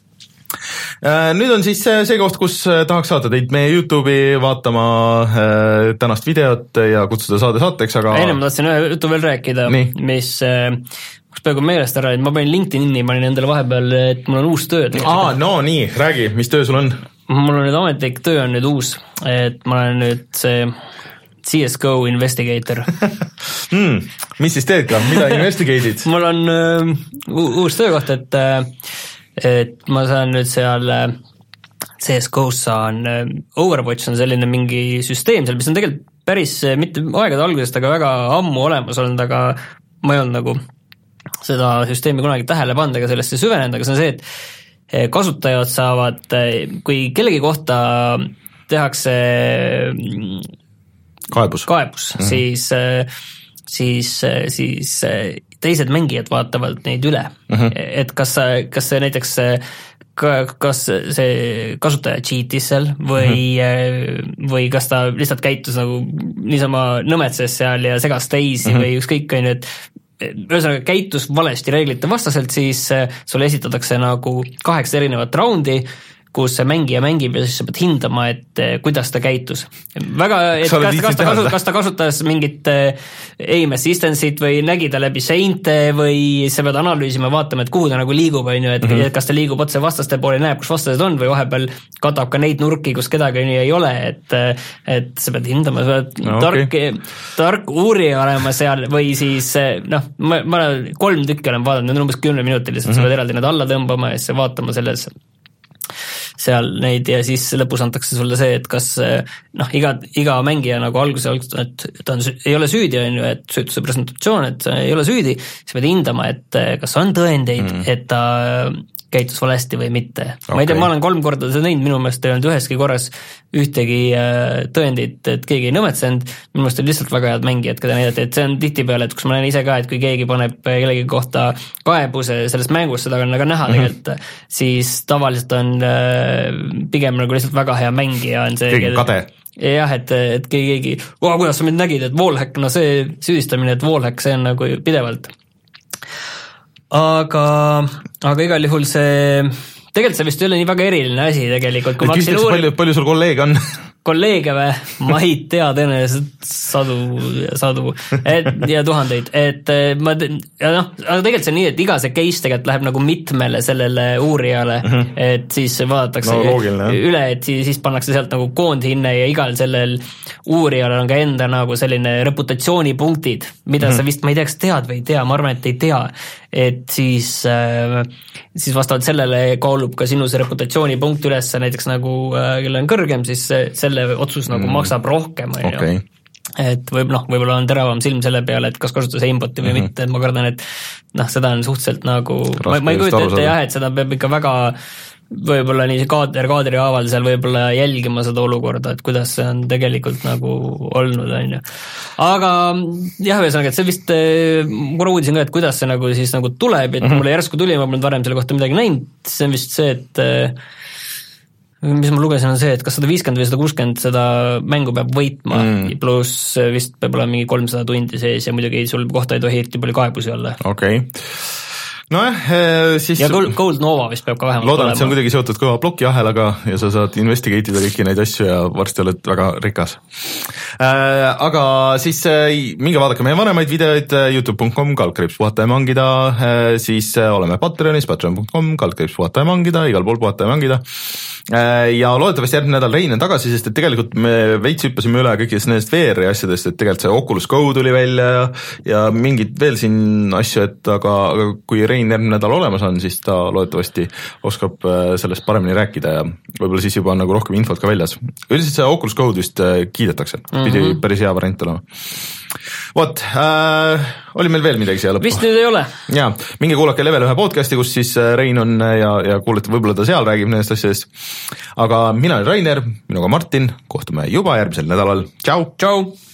Nüüd on siis see koht, kus tahaks saata teid meie YouTube'i vaatama tänast videot ja kutsuda saade saateks, aga... Enne ma tahtsin ühe jutu veel rääkida, Nii. mis kus peaaegu meelest ära, et ma panin LinkedIn'i, ma olin endale vahepeal, et mul on uus töö. Aa, no nii, räägi, mis töö sul on? Mul on nüüd ametlik töö on nüüd uus, et ma olen nüüd see C S G O investigator. hmm, mis siis teed ka, mida investigate'id? Mul on uh, uus töökoht, et uh, et ma saan nüüd seal C S G O-s saan, Overwatch on selline mingi süsteem seal, mis on tegelikult päris mitte aegade algusest, aga väga ammu olemas olnud, aga ma ei olnud nagu seda süsteemi kunagi tähele pannud, aga sellesse süvenenud, aga see on see, et kasutajad saavad, kui kellegi kohta tehakse kaebus, kaebus mm-hmm. siis, siis, siis teised mängijad vaatavad neid üle, mm-hmm. et kas, kas see näiteks, kas see kasutaja cheatis seal või, mm-hmm. või kas ta lihtsalt käitus nagu niisama nõmetses seal ja segas teisi mm-hmm. või ükskõik on ju, et ühesõnaga käitus valesti reeglite vastaselt, siis sulle esitatakse nagu kaheksa erinevat raundi, kus see mängija mängib ja siis sa pead hindama, et kuidas ta käitus. Väga, et kas, kas, ta kasu, kas ta kasutas mingit aim assistance'it või nägi ta läbi seinte või sa pead analüüsima, vaatama, et kuhu ta nagu liigub, on ju, et mm -hmm. kas ta liigub otse vastaste poole, näeb, kus vastased on või vahepeal katab ka neid nurki, kus kedagi nii ei ole, et, et sa pead hindama, sa pead no, tark, okay. tark uurija olema seal või siis noh, ma, ma kolm tükki olen vaadanud, need on umbes kümne minutilised, mm -hmm. sa pead eraldi need alla tõmbama ja siis vaatama selles seal neid ja siis lõpus antakse sulle see, et kas noh, iga, iga mängija nagu alguse alguses, et ta on, ei ole süüdi, on ju, et süütuse presentatsioon, et ei ole süüdi, siis pead hindama, et kas on tõendeid mm., et ta käitus valesti või mitte okay.. ma ei tea, ma olen kolm korda seda näinud, minu meelest ei olnud üheski korras ühtegi tõendit, et keegi ei nõmetsenud, minu meelest on lihtsalt väga head mängijad, keda näidati, et see on tihtipeale, et kus ma näen ise ka, et kui keegi paneb kellegi kohta kaebuse sellest mängust, seda on väga näha mm -hmm. tegelikult, siis tavaliselt on pigem nagu lihtsalt väga hea mängija on see keegi kade jah, et, et keegi, keegi oh, kuidas sa mind nägid, et wallhack, no see süüdistamine, et wallhack, see on nagu pidevalt aga, aga igal juhul see, tegelikult see vist ei ole nii väga eriline asi tegelikult, kui ma hakkasin uurima. Palju, palju sul kolleege on? kolleege või? Ma ei tea tõenäoliselt sadu ja sadu et, ja tuhandeid, et ma, ja noh, aga tegelikult see on nii, et iga see case tegelikult läheb nagu mitmele sellele uurijale, mm -hmm. et siis vaadatakse no, loogiline, üle, et siis, siis pannakse sealt nagu koondhinne ja igal sellel uurijal on ka enda nagu selline reputatsioonipunktid, mida mm -hmm. sa vist, ma ei tea, kas tead või ei tea, ma arvan, et ei tea, et siis, siis vastavalt sellele kaalub ka sinu see reputatsioonipunkt üles, näiteks nagu kelle on kõrgem, siis selle otsus nagu mm. maksab rohkem, okay. et võib, noh, võib-olla on teravam silm selle peale, et kas kasutas aimboti või mm -hmm. mitte, et ma kardan, et noh, seda on suhteliselt nagu, ma, ma ei kujuta ette jah, et seda peab ikka väga võib-olla nii kaader kaadri haaval seal võib-olla jälgima seda olukorda, et kuidas see on tegelikult nagu olnud, on ju. Aga jah, ühesõnaga, et see vist, korra uudisin ka, et kuidas see nagu siis nagu tuleb, et mm -hmm. mulle järsku tuli, ma polnud varem selle kohta midagi näinud, see on vist see, et mis ma lugesin, on see, et kas sada viiskümmend või sada kuuskümmend seda mängu peab võitma mm. pluss vist peab olema mingi kolmsada tundi sees ja muidugi sul kohta ei tohi eriti palju kaebusi olla. Okei okay. Nojah, siis ja Gold Nova vist peab ka vähemalt loodan, olema. Et see on kuidagi seotud kõva plokiahelaga ja sa saad investigate ida kõiki neid asju ja varsti oled väga rikas. Äh, aga siis äh, minge vaadake meie vanemaid videoid youtube punkt com kaldkriips puhata ja mangida, äh, siis äh, oleme Patreonis, patreon punkt com kaldkriips puhata ja mangida, igal pool puhata ja mangida. Äh, ja loodetavasti järgmine nädal Rein on tagasi, sest et tegelikult me veits hüppasime üle kõikidest nendest V R-i asjadest, et tegelikult see Oculus Go tuli välja ja, ja mingid veel siin asju, et aga, aga kui Rein järgmine nädal olemas on, siis ta loodetavasti oskab sellest paremini rääkida ja võib-olla siis juba on nagu rohkem infot ka väljas. Üldiselt see Oculus Go vist kiidetakse, pidi mm -hmm. päris hea variant olema. Vot, äh, oli meil veel midagi siia lõppu? Vist nüüd ei ole. Jaa, minge kuulake Level ühe podcasti, kus siis Rein on ja, ja kuulete, võib-olla ta seal räägib nendest asjadest. Aga mina olen Rainer, minuga Martin, kohtume juba järgmisel nädalal. Tšau! Tšau!